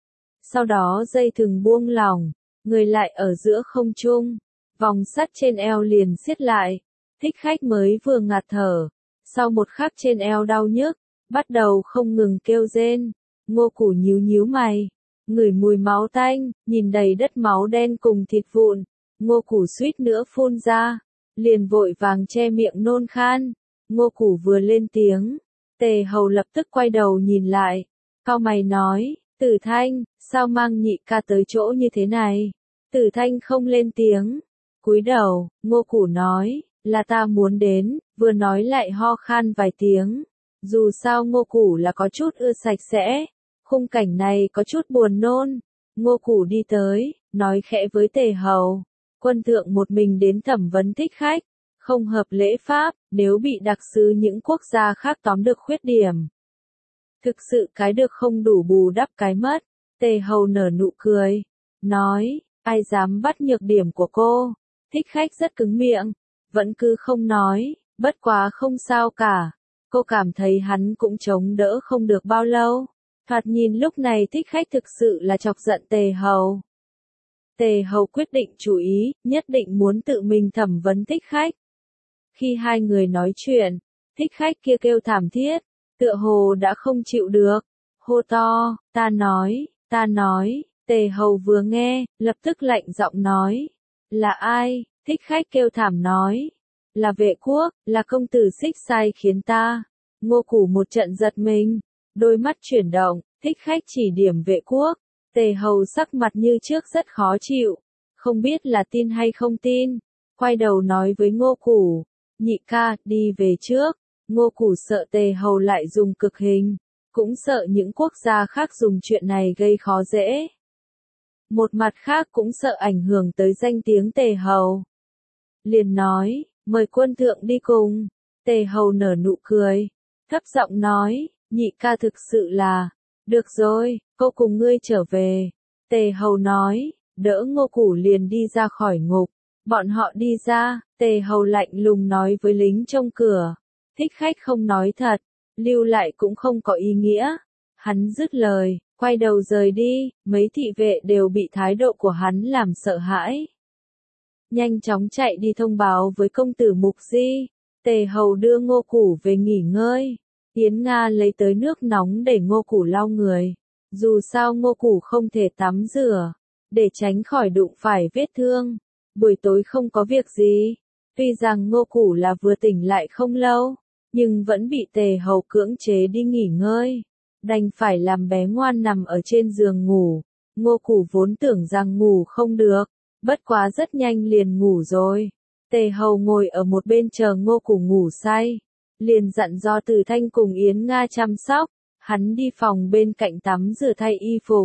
Speaker 1: Sau đó dây thừng buông lỏng, người lại ở giữa không trung, vòng sắt trên eo liền siết lại. Thích khách mới vừa ngạt thở, sau một khắc trên eo đau nhức, bắt đầu không ngừng kêu rên. Ngô Củ nhíu nhíu mày, ngửi mùi máu tanh, nhìn đầy đất máu đen cùng thịt vụn. Ngô Củ suýt nữa phun ra, liền vội vàng che miệng nôn khan. Ngô Củ vừa lên tiếng, Tề Hầu lập tức quay đầu nhìn lại, cau mày nói, Tử Thanh, sao mang nhị ca tới chỗ như thế này? Tử Thanh không lên tiếng, cúi đầu. Ngô Củ nói, là ta muốn đến, vừa nói lại ho khan vài tiếng. Dù sao Ngô Củ là có chút ưa sạch sẽ, khung cảnh này có chút buồn nôn. Ngô Củ đi tới, nói khẽ với Tề Hầu, quân thượng một mình đến thẩm vấn thích khách, không hợp lễ pháp, nếu bị đặc sứ những quốc gia khác tóm được khuyết điểm. Thực sự cái được không đủ bù đắp cái mất. Tề Hầu nở nụ cười, nói, ai dám bắt nhược điểm của cô? Thích khách rất cứng miệng, vẫn cứ không nói, bất quá không sao cả. Cô cảm thấy hắn cũng chống đỡ không được bao lâu. Thoạt nhìn lúc này thích khách thực sự là chọc giận Tề Hầu. Tề Hầu quyết định chủ ý, nhất định muốn tự mình thẩm vấn thích khách. Khi hai người nói chuyện, thích khách kia kêu thảm thiết, tựa hồ đã không chịu được, hô to, ta nói, Tề Hầu vừa nghe, lập tức lạnh giọng nói, là ai? Thích khách kêu thảm nói, là Vệ Quốc, là công tử Xích sai khiến ta. Ngô Củ một trận giật mình, đôi mắt chuyển động, thích khách chỉ điểm Vệ Quốc. Tề Hầu sắc mặt như trước rất khó chịu, không biết là tin hay không tin, quay đầu nói với Ngô Củ, nhị ca, đi về trước. Ngô Củ sợ Tề Hầu lại dùng cực hình, cũng sợ những quốc gia khác dùng chuyện này gây khó dễ. Một mặt khác cũng sợ ảnh hưởng tới danh tiếng Tề Hầu. Liền nói, mời quân thượng đi cùng. Tề Hầu nở nụ cười, thấp giọng nói, nhị ca thực sự là, được rồi, cô cùng ngươi trở về. Tề Hầu nói, đỡ Ngô Củ liền đi ra khỏi ngục. Bọn họ đi ra, Tề Hầu lạnh lùng nói với lính trông cửa, thích khách không nói thật, lưu lại cũng không có ý nghĩa. Hắn dứt lời, quay đầu rời đi, mấy thị vệ đều bị thái độ của hắn làm sợ hãi. Nhanh chóng chạy đi thông báo với công tử Mục Di. Tề Hầu đưa Ngô Củ về nghỉ ngơi. Yến Nga lấy tới nước nóng để Ngô Củ lau người. Dù sao Ngô Củ không thể tắm rửa, để tránh khỏi đụng phải vết thương. Buổi tối không có việc gì. Tuy rằng Ngô Củ là vừa tỉnh lại không lâu, nhưng vẫn bị Tề Hầu cưỡng chế đi nghỉ ngơi. Đành phải làm bé ngoan nằm ở trên giường ngủ. Ngô Củ vốn tưởng rằng ngủ không được, bất quá rất nhanh liền ngủ rồi. Tề Hầu ngồi ở một bên chờ Ngô Củ ngủ say, liền dặn dò Tử Thanh cùng Yến Nga chăm sóc. Hắn đi phòng bên cạnh tắm rửa thay y phục,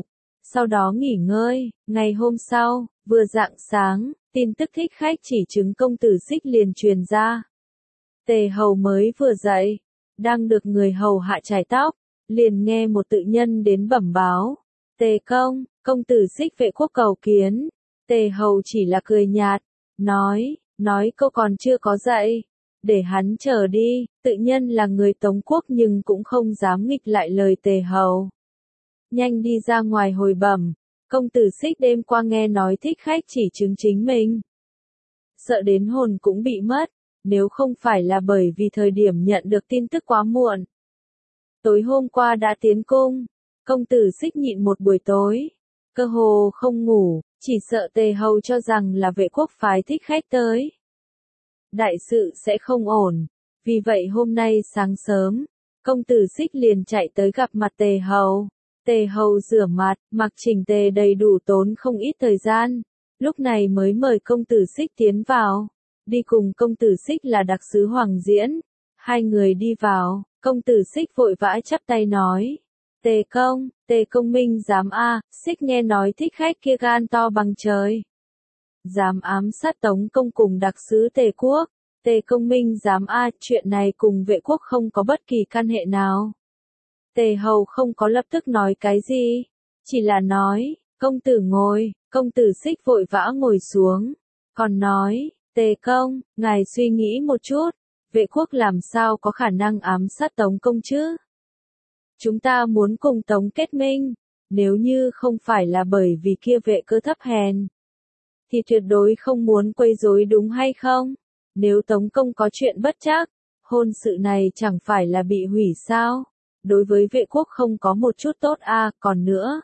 Speaker 1: sau đó nghỉ ngơi. Ngày hôm sau, vừa rạng sáng, tin tức thích khách chỉ trứng công tử Xích liền truyền ra. Tề hầu mới vừa dậy, đang được người hầu hạ chải tóc, liền nghe một tự nhân đến bẩm báo. Tề công tử Xích vệ quốc cầu kiến. Tề hầu chỉ là cười nhạt, nói câu còn chưa có dậy, để hắn chờ đi. Tự nhân là người Tống quốc nhưng cũng không dám nghịch lại lời Tề hầu. Nhanh đi ra ngoài hồi bẩm, công tử Xích đêm qua nghe nói thích khách chỉ trứng chính mình. Sợ đến hồn cũng bị mất, nếu không phải là bởi vì thời điểm nhận được tin tức quá muộn. Tối hôm qua đã tiến cung, công tử Xích nhịn một buổi tối, cơ hồ không ngủ, chỉ sợ Tề hầu cho rằng là vệ quốc phái thích khách tới. Đại sự sẽ không ổn, vì vậy hôm nay sáng sớm, công tử Xích liền chạy tới gặp mặt Tề hầu. Tề hầu rửa mặt, mặc chỉnh tề đầy đủ tốn không ít thời gian, lúc này mới mời công tử Xích tiến vào. Đi cùng công tử Xích là đặc sứ Hoàng Diễn. Hai người đi vào, công tử Xích vội vã chắp tay nói. Tề công minh dám Xích nghe nói thích khách kia gan to bằng trời. Dám ám sát Tống công cùng đặc sứ Tề quốc. Tề công minh dám chuyện này cùng vệ quốc không có bất kỳ căn hệ nào. Tề hầu không có lập tức nói cái gì, chỉ là nói, công tử ngồi. Công tử Xích vội vã ngồi xuống, còn nói, Tề công, ngài suy nghĩ một chút, vệ quốc làm sao có khả năng ám sát Tống công chứ? Chúng ta muốn cùng Tống kết minh, nếu như không phải là bởi vì kia vệ cơ thấp hèn, thì tuyệt đối không muốn quấy rối đúng hay không? Nếu Tống công có chuyện bất trắc, hôn sự này chẳng phải là bị hủy sao? Đối với vệ quốc không có một chút tốt còn nữa.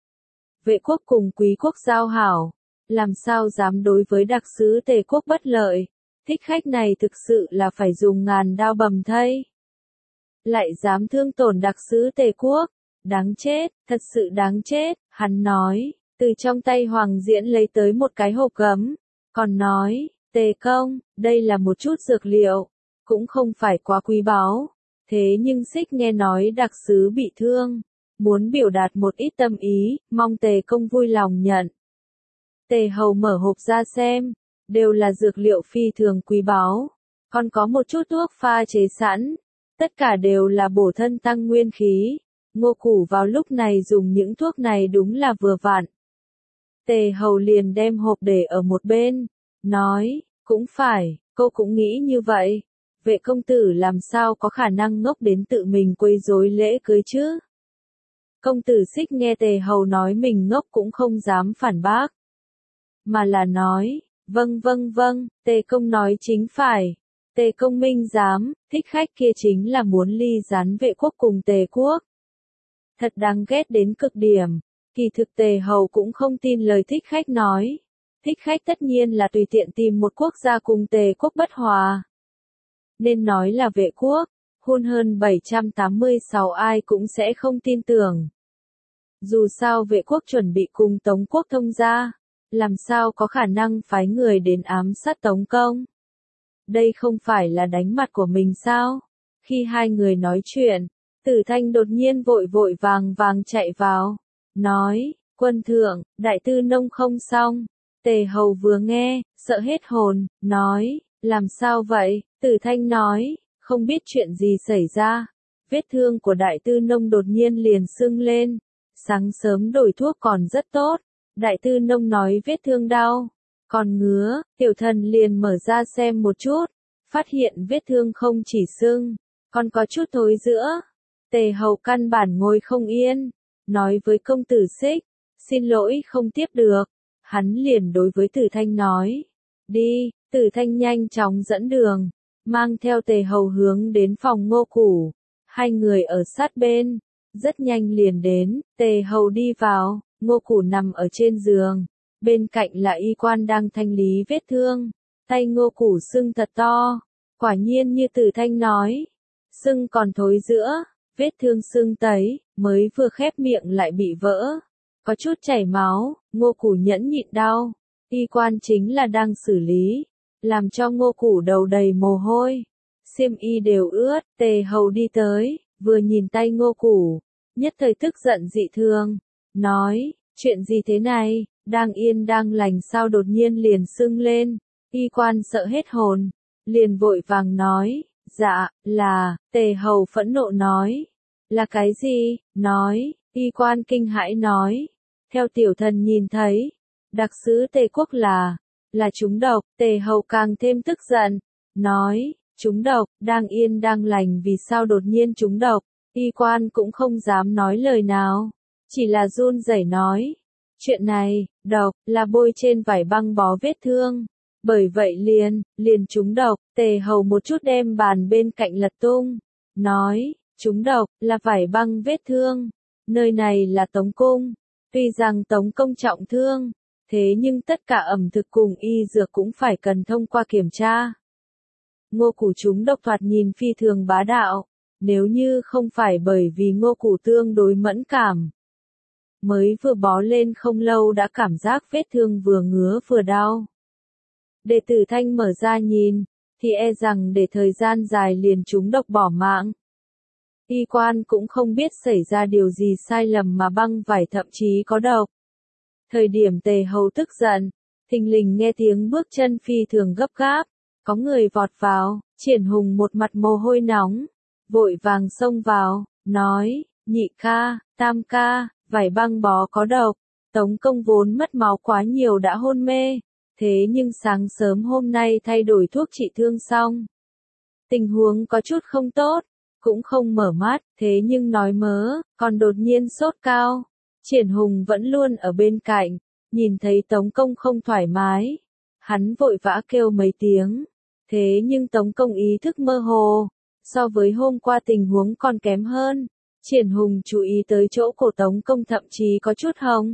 Speaker 1: Vệ quốc cùng quý quốc giao hảo, làm sao dám đối với đặc sứ Tề quốc bất lợi, thích khách này thực sự là phải dùng ngàn đao bầm thây. Lại dám thương tổn đặc sứ Tề quốc, đáng chết, thật sự đáng chết, hắn nói, từ trong tay Hoàng Diễn lấy tới một cái hộp gấm, còn nói, Tề công, đây là một chút dược liệu, cũng không phải quá quý báu, thế nhưng Xích nghe nói đặc sứ bị thương, muốn biểu đạt một ít tâm ý, mong Tề công vui lòng nhận. Tề hầu mở hộp ra xem, đều là dược liệu phi thường quý báu, còn có một chút thuốc pha chế sẵn, tất cả đều là bổ thân tăng nguyên khí. Ngô Củ vào lúc này dùng những thuốc này đúng là vừa vặn. Tề hầu liền đem hộp để ở một bên, nói, cũng phải, cô cũng nghĩ như vậy. Vệ công tử làm sao có khả năng ngốc đến tự mình quấy rối lễ cưới chứ? Công tử Xích nghe Tề hầu nói mình ngốc cũng không dám phản bác, mà là nói, vâng, Tề công nói chính phải. Tề công minh dám, thích khách kia chính là muốn ly gián vệ quốc cùng Tề quốc. Thật đáng ghét đến cực điểm. Kỳ thực Tề hầu cũng không tin lời thích khách nói. Thích khách tất nhiên là tùy tiện tìm một quốc gia cùng Tề quốc bất hòa. Nên nói là vệ quốc, hôn hơn 786 ai cũng sẽ không tin tưởng. Dù sao vệ quốc chuẩn bị cùng Tống quốc thông gia, làm sao có khả năng phái người đến ám sát Tống công. Đây không phải là đánh mặt của mình sao? Khi hai người nói chuyện, Tử Thanh đột nhiên vội vàng chạy vào, nói, quân thượng, đại tư nông không xong. Tề hầu vừa nghe, sợ hết hồn, nói, làm sao vậy? Tử Thanh nói, không biết chuyện gì xảy ra. Vết thương của đại tư nông đột nhiên liền sưng lên. Sáng sớm đổi thuốc còn rất tốt. Đại tư nông nói vết thương đau, còn ngứa, tiểu thần liền mở ra xem một chút. Phát hiện vết thương không chỉ sưng, còn có chút thối giữa. Tề hầu căn bản ngồi không yên, nói với công tử Xích, xin lỗi không tiếp được. Hắn liền đối với Tử Thanh nói, đi. Tử Thanh nhanh chóng dẫn đường, mang theo Tề hầu hướng đến phòng Ngô Củ. Hai người ở sát bên, rất nhanh liền đến. Tề hầu đi vào, Ngô Củ nằm ở trên giường, bên cạnh là y quan đang thanh lý vết thương. Tay Ngô Củ sưng thật to, quả nhiên như Tử Thanh nói, sưng còn thối giữa, vết thương sưng tấy, mới vừa khép miệng lại bị vỡ, có chút chảy máu. Ngô Củ nhẫn nhịn đau, y quan chính là đang xử lý, làm cho Ngô Củ đầu đầy mồ hôi, xiêm y đều ướt. Tề hầu đi tới, vừa nhìn tay Ngô Củ, nhất thời tức giận dị thường, nói, Chuyện gì thế này, đang yên đang lành sao đột nhiên liền sưng lên, y quan sợ hết hồn, liền vội vàng nói, dạ, là, Tề Hầu phẫn nộ nói, là cái gì, nói, y quan kinh hãi nói, theo tiểu thần nhìn thấy, đặc sứ Tề quốc là trúng độc, Tề Hầu càng thêm tức giận, nói, trúng độc, đang yên đang lành vì sao đột nhiên trúng độc, y quan cũng không dám nói lời nào, chỉ là run rẩy nói, chuyện này, độc, là bôi trên vải băng bó vết thương, bởi vậy liền trúng độc, Tề Hầu một chút đem bàn bên cạnh lật tung, nói, trúng độc, là vải băng vết thương, nơi này là Tống Cung, tuy rằng Tống Công trọng thương, thế nhưng tất cả ẩm thực cùng y dược cũng phải cần thông qua kiểm tra. Ngô Củ trúng độc thoạt nhìn phi thường bá đạo, nếu như không phải bởi vì Ngô Củ tương đối mẫn cảm. Mới vừa bó lên không lâu đã cảm giác vết thương vừa ngứa vừa đau. Đệ tử Thanh mở ra nhìn, thì e rằng để thời gian dài liền trúng độc bỏ mạng. Y quan cũng không biết xảy ra điều gì sai lầm mà băng vải thậm chí có độc. Thời điểm Tề Hầu tức giận, thình lình nghe tiếng bước chân phi thường gấp gáp, có người vọt vào, Triển Hùng một mặt mồ hôi nóng, vội vàng xông vào, nói, nhị ca, tam ca, vải băng bó có độc, Tống Công vốn mất máu quá nhiều đã hôn mê, thế nhưng sáng sớm hôm nay thay đổi thuốc trị thương xong. Tình huống có chút không tốt, cũng không mở mắt, thế nhưng nói mớ, còn đột nhiên sốt cao. Triển Hùng vẫn luôn ở bên cạnh, nhìn thấy Tống Công không thoải mái, hắn vội vã kêu mấy tiếng, thế nhưng Tống Công ý thức mơ hồ, so với hôm qua tình huống còn kém hơn. Triển Hùng chú ý tới chỗ cổ Tống Công thậm chí có chút hồng.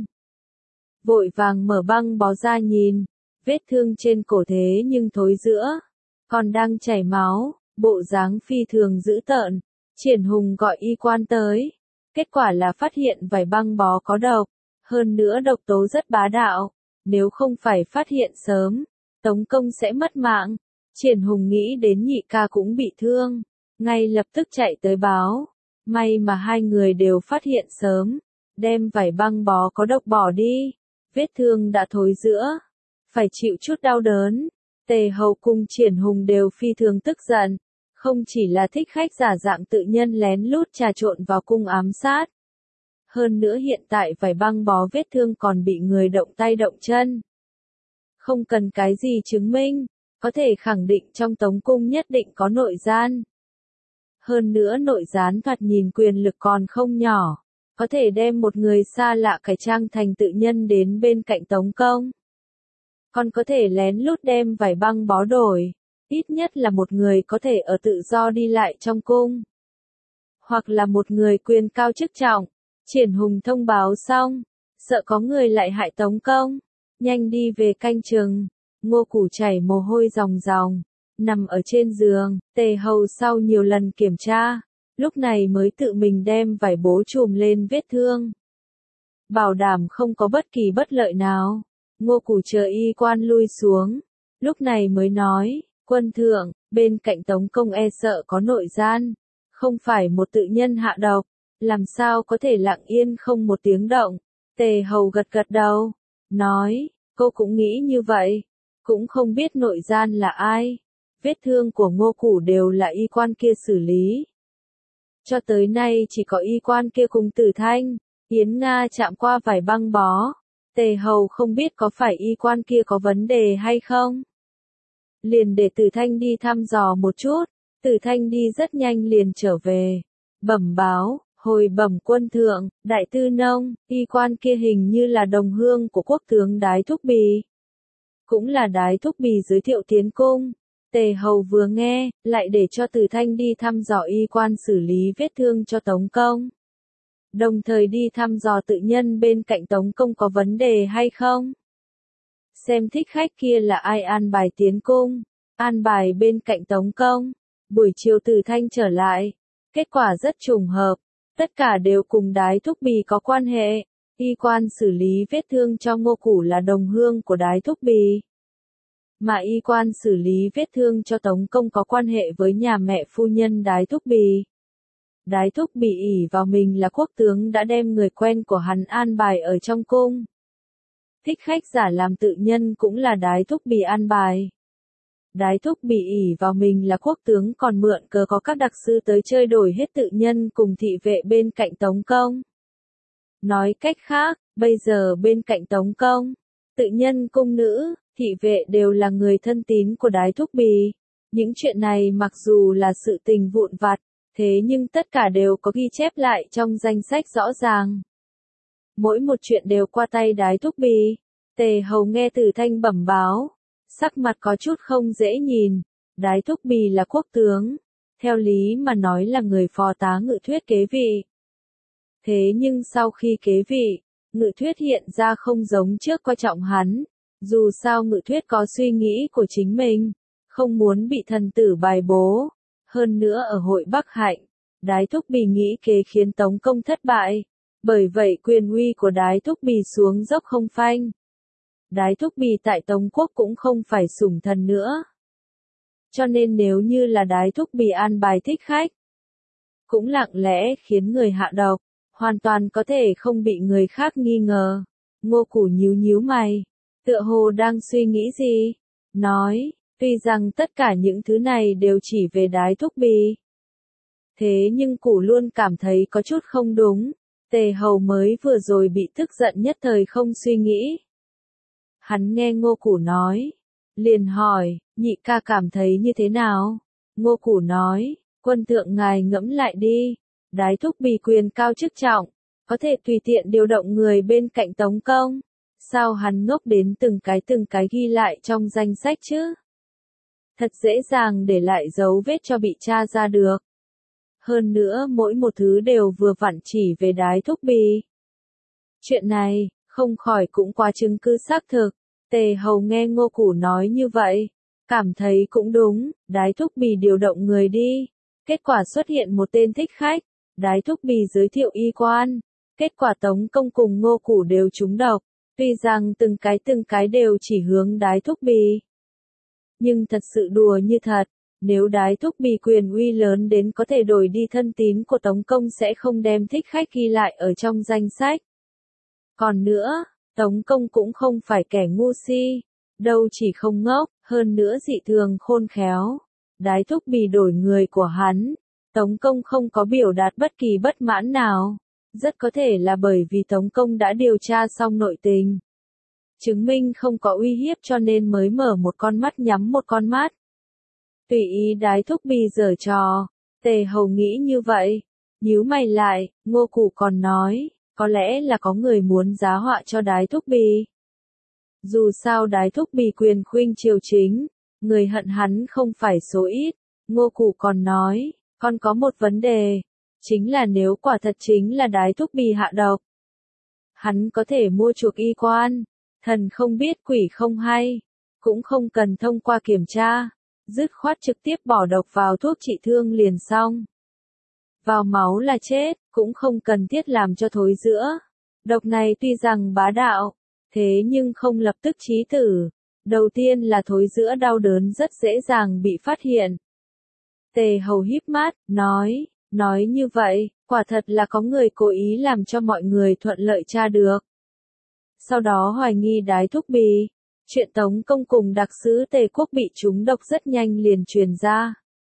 Speaker 1: Vội vàng mở băng bó ra nhìn, vết thương trên cổ thế nhưng thối giữa, còn đang chảy máu, bộ dáng phi thường dữ tợn. Triển Hùng gọi y quan tới, kết quả là phát hiện vải băng bó có độc, hơn nữa độc tố rất bá đạo, nếu không phải phát hiện sớm, Tống Công sẽ mất mạng. Triển Hùng nghĩ đến nhị ca cũng bị thương, ngay lập tức chạy tới báo. May mà hai người đều phát hiện sớm, đem vải băng bó có độc bỏ đi, vết thương đã thối giữa, phải chịu chút đau đớn. Tề Hầu cùng Triển Hùng đều phi thường tức giận, không chỉ là thích khách giả dạng tự nhân lén lút trà trộn vào cung ám sát. Hơn nữa hiện tại vải băng bó vết thương còn bị người động tay động chân. Không cần cái gì chứng minh, có thể khẳng định trong Tống Cung nhất định có nội gian. Hơn nữa nội gián thoạt nhìn quyền lực còn không nhỏ, có thể đem một người xa lạ cải trang thành tự nhân đến bên cạnh Tống Công. Còn có thể lén lút đem vải băng bó đổi, ít nhất là một người có thể ở tự do đi lại trong cung. Hoặc là một người quyền cao chức trọng. Triển Hùng thông báo xong, sợ có người lại hại Tống Công, nhanh đi về canh chừng. Ngô Củ chảy mồ hôi ròng ròng, nằm ở trên giường. Tề Hầu sau nhiều lần kiểm tra, lúc này mới tự mình đem vải bố trùm lên vết thương, bảo đảm không có bất kỳ bất lợi nào. Ngô Củ chờ y quan lui xuống, lúc này mới nói, quân thượng, bên cạnh Tống Công e sợ có nội gian, không phải một tự nhân hạ độc, làm sao có thể lặng yên không một tiếng động. Tề Hầu gật gật đầu, nói, cô cũng nghĩ như vậy, cũng không biết nội gian là ai. Vết thương của Ngô Củ đều là y quan kia xử lý. Cho tới nay chỉ có y quan kia cùng Tử Thanh, Yến Nga chạm qua vải băng bó. Tề Hầu không biết có phải y quan kia có vấn đề hay không. Liền để Tử Thanh đi thăm dò một chút. Tử Thanh đi rất nhanh liền trở về. Bẩm báo, hồi bẩm quân thượng, đại tư nông, y quan kia hình như là đồng hương của quốc tướng Đái Thúc Bì. Cũng là Đái Thúc Bì giới thiệu tiến cung. Tề Hầu vừa nghe, lại để cho Tử Thanh đi thăm dò y quan xử lý vết thương cho Tống Công. Đồng thời đi thăm dò tự nhân bên cạnh Tống Công có vấn đề hay không. Xem thích khách kia là ai an bài tiến cung, an bài bên cạnh Tống Công. Buổi chiều Tử Thanh trở lại, kết quả rất trùng hợp, tất cả đều cùng Đái Thúc Bì có quan hệ. Y quan xử lý vết thương cho Ngô Củ là đồng hương của Đái Thúc Bì. Mà y quan xử lý vết thương cho Tống Công có quan hệ với nhà mẹ phu nhân Đái Thúc Bì. Đái Thúc Bỉ ỷ vào mình là quốc tướng đã đem người quen của hắn an bài ở trong cung. Thích khách giả làm tự nhân cũng là Đái Thúc Bỉ an bài. Đái Thúc Bỉ ỷ vào mình là quốc tướng còn mượn cớ có các đặc sư tới chơi đổi hết tự nhân cùng thị vệ bên cạnh Tống Công. Nói cách khác, bây giờ bên cạnh Tống Công, tự nhân cung nữ, thị vệ đều là người thân tín của Đái Thúc Bỉ. Những chuyện này mặc dù là sự tình vụn vặt, thế nhưng tất cả đều có ghi chép lại trong danh sách rõ ràng. Mỗi một chuyện đều qua tay Đái Thúc Bỉ. Tề Hầu nghe Từ Thanh bẩm báo, sắc mặt có chút không dễ nhìn. Đái Thúc Bỉ là quốc tướng, theo lý mà nói là người phò tá Ngự Thuyết kế vị. Thế nhưng sau khi kế vị, Ngự Thuyết hiện ra không giống trước coi trọng hắn. Dù sao Ngự Thuyết có suy nghĩ của chính mình, không muốn bị thần tử bài bố. Hơn nữa ở hội Bắc Hạnh, Đái Thúc Bỉ nghĩ kế khiến Tống Công thất bại. Bởi vậy quyền uy của Đái Thúc Bỉ xuống dốc không phanh. Đái Thúc Bỉ tại Tống Quốc cũng không phải sủng thần nữa. Cho nên nếu như là Đái Thúc Bỉ an bài thích khách, cũng lặng lẽ khiến người hạ độc, hoàn toàn có thể không bị người khác nghi ngờ. Ngô Củ nhíu nhíu mày, tựa hồ đang suy nghĩ gì, nói, tuy rằng tất cả những thứ này đều chỉ về Đái Thúc Bỉ. Thế nhưng Củ luôn cảm thấy có chút không đúng. Tề Hầu mới vừa rồi bị tức giận nhất thời không suy nghĩ. Hắn nghe Ngô Củ nói, liền hỏi, nhị ca cảm thấy như thế nào? Ngô Củ nói, quân thượng ngài ngẫm lại đi, Đái Thúc Bỉ quyền cao chức trọng, có thể tùy tiện điều động người bên cạnh Tống Công. Sao hắn ngốc đến từng cái ghi lại trong danh sách chứ? Thật dễ dàng để lại dấu vết cho bị tra ra được. Hơn nữa mỗi một thứ đều vừa vặn chỉ về Đái Thúc Bỉ. Chuyện này, không khỏi cũng quá chứng cứ xác thực. Tề Hầu nghe Ngô Củ nói như vậy, cảm thấy cũng đúng, Đái Thúc Bỉ điều động người đi. Kết quả xuất hiện một tên thích khách, Đái Thúc Bỉ giới thiệu y quan. Kết quả Tống Công cùng Ngô Củ đều trúng độc, tuy rằng từng cái đều chỉ hướng Đái Thúc Bỉ. Nhưng thật sự đùa như thật, nếu Đái Thúc Bỉ quyền uy lớn đến có thể đổi đi thân tín của Tống Công sẽ không đem thích khách ghi lại ở trong danh sách. Còn nữa, Tống Công cũng không phải kẻ ngu si, đâu chỉ không ngốc, hơn nữa dị thường khôn khéo. Đái Thúc Bỉ đổi người của hắn, Tống Công không có biểu đạt bất kỳ bất mãn nào. Rất có thể là bởi vì Tống Công đã điều tra xong nội tình, chứng minh không có uy hiếp cho nên mới mở một con mắt nhắm một con mắt. Tùy ý Đái Thúc Bỉ giở trò, Tề Hầu nghĩ như vậy, nhíu mày lại, Ngô Củ còn nói, có lẽ là có người muốn giá họa cho Đái Thúc Bỉ. Dù sao Đái Thúc Bỉ quyền khuynh triều chính, người hận hắn không phải số ít. Ngô Củ còn nói, còn có một vấn đề, chính là nếu quả thật chính là Đái Thúc Bỉ hạ độc, hắn có thể mua chuộc y quan, thần không biết quỷ không hay, cũng không cần thông qua kiểm tra, dứt khoát trực tiếp bỏ độc vào thuốc trị thương liền xong. Vào máu là chết, cũng không cần thiết làm cho thối rữa. Độc này tuy rằng bá đạo, thế nhưng không lập tức chí tử. Đầu tiên là thối rữa đau đớn rất dễ dàng bị phát hiện. Tề Hầu híp mắt, nói như vậy, quả thật là có người cố ý làm cho mọi người thuận lợi tra được. Sau đó hoài nghi Đái Thúc Bỉ, chuyện Tống Công cùng đặc sứ Tề Quốc bị trúng độc rất nhanh liền truyền ra.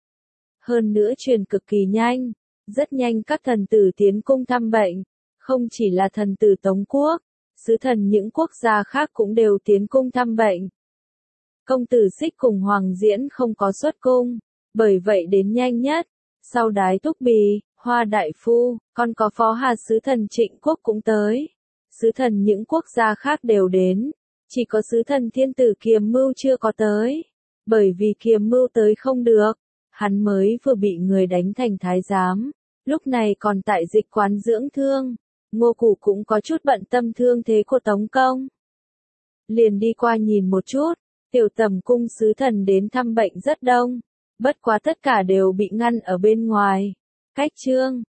Speaker 1: Hơn nữa truyền cực kỳ nhanh, rất nhanh các thần tử tiến cung thăm bệnh, không chỉ là thần tử Tống Quốc, sứ thần những quốc gia khác cũng đều tiến cung thăm bệnh. Công tử Xích cùng Hoàng Diễn không có xuất cung, bởi vậy đến nhanh nhất, sau Đái Thúc Bỉ, Hoa Đại Phu, còn có phó hà sứ thần Trịnh Quốc cũng tới. Sứ thần những quốc gia khác đều đến, chỉ có sứ thần thiên tử Kiềm Mưu chưa có tới. Bởi vì Kiềm Mưu tới không được, hắn mới vừa bị người đánh thành thái giám, lúc này còn tại dịch quán dưỡng thương. Ngô Củ cũng có chút bận tâm thương thế của Tống Công. Liền đi qua nhìn một chút, tiểu tầm cung sứ thần đến thăm bệnh rất đông, bất quá tất cả đều bị ngăn ở bên ngoài. Cách trương,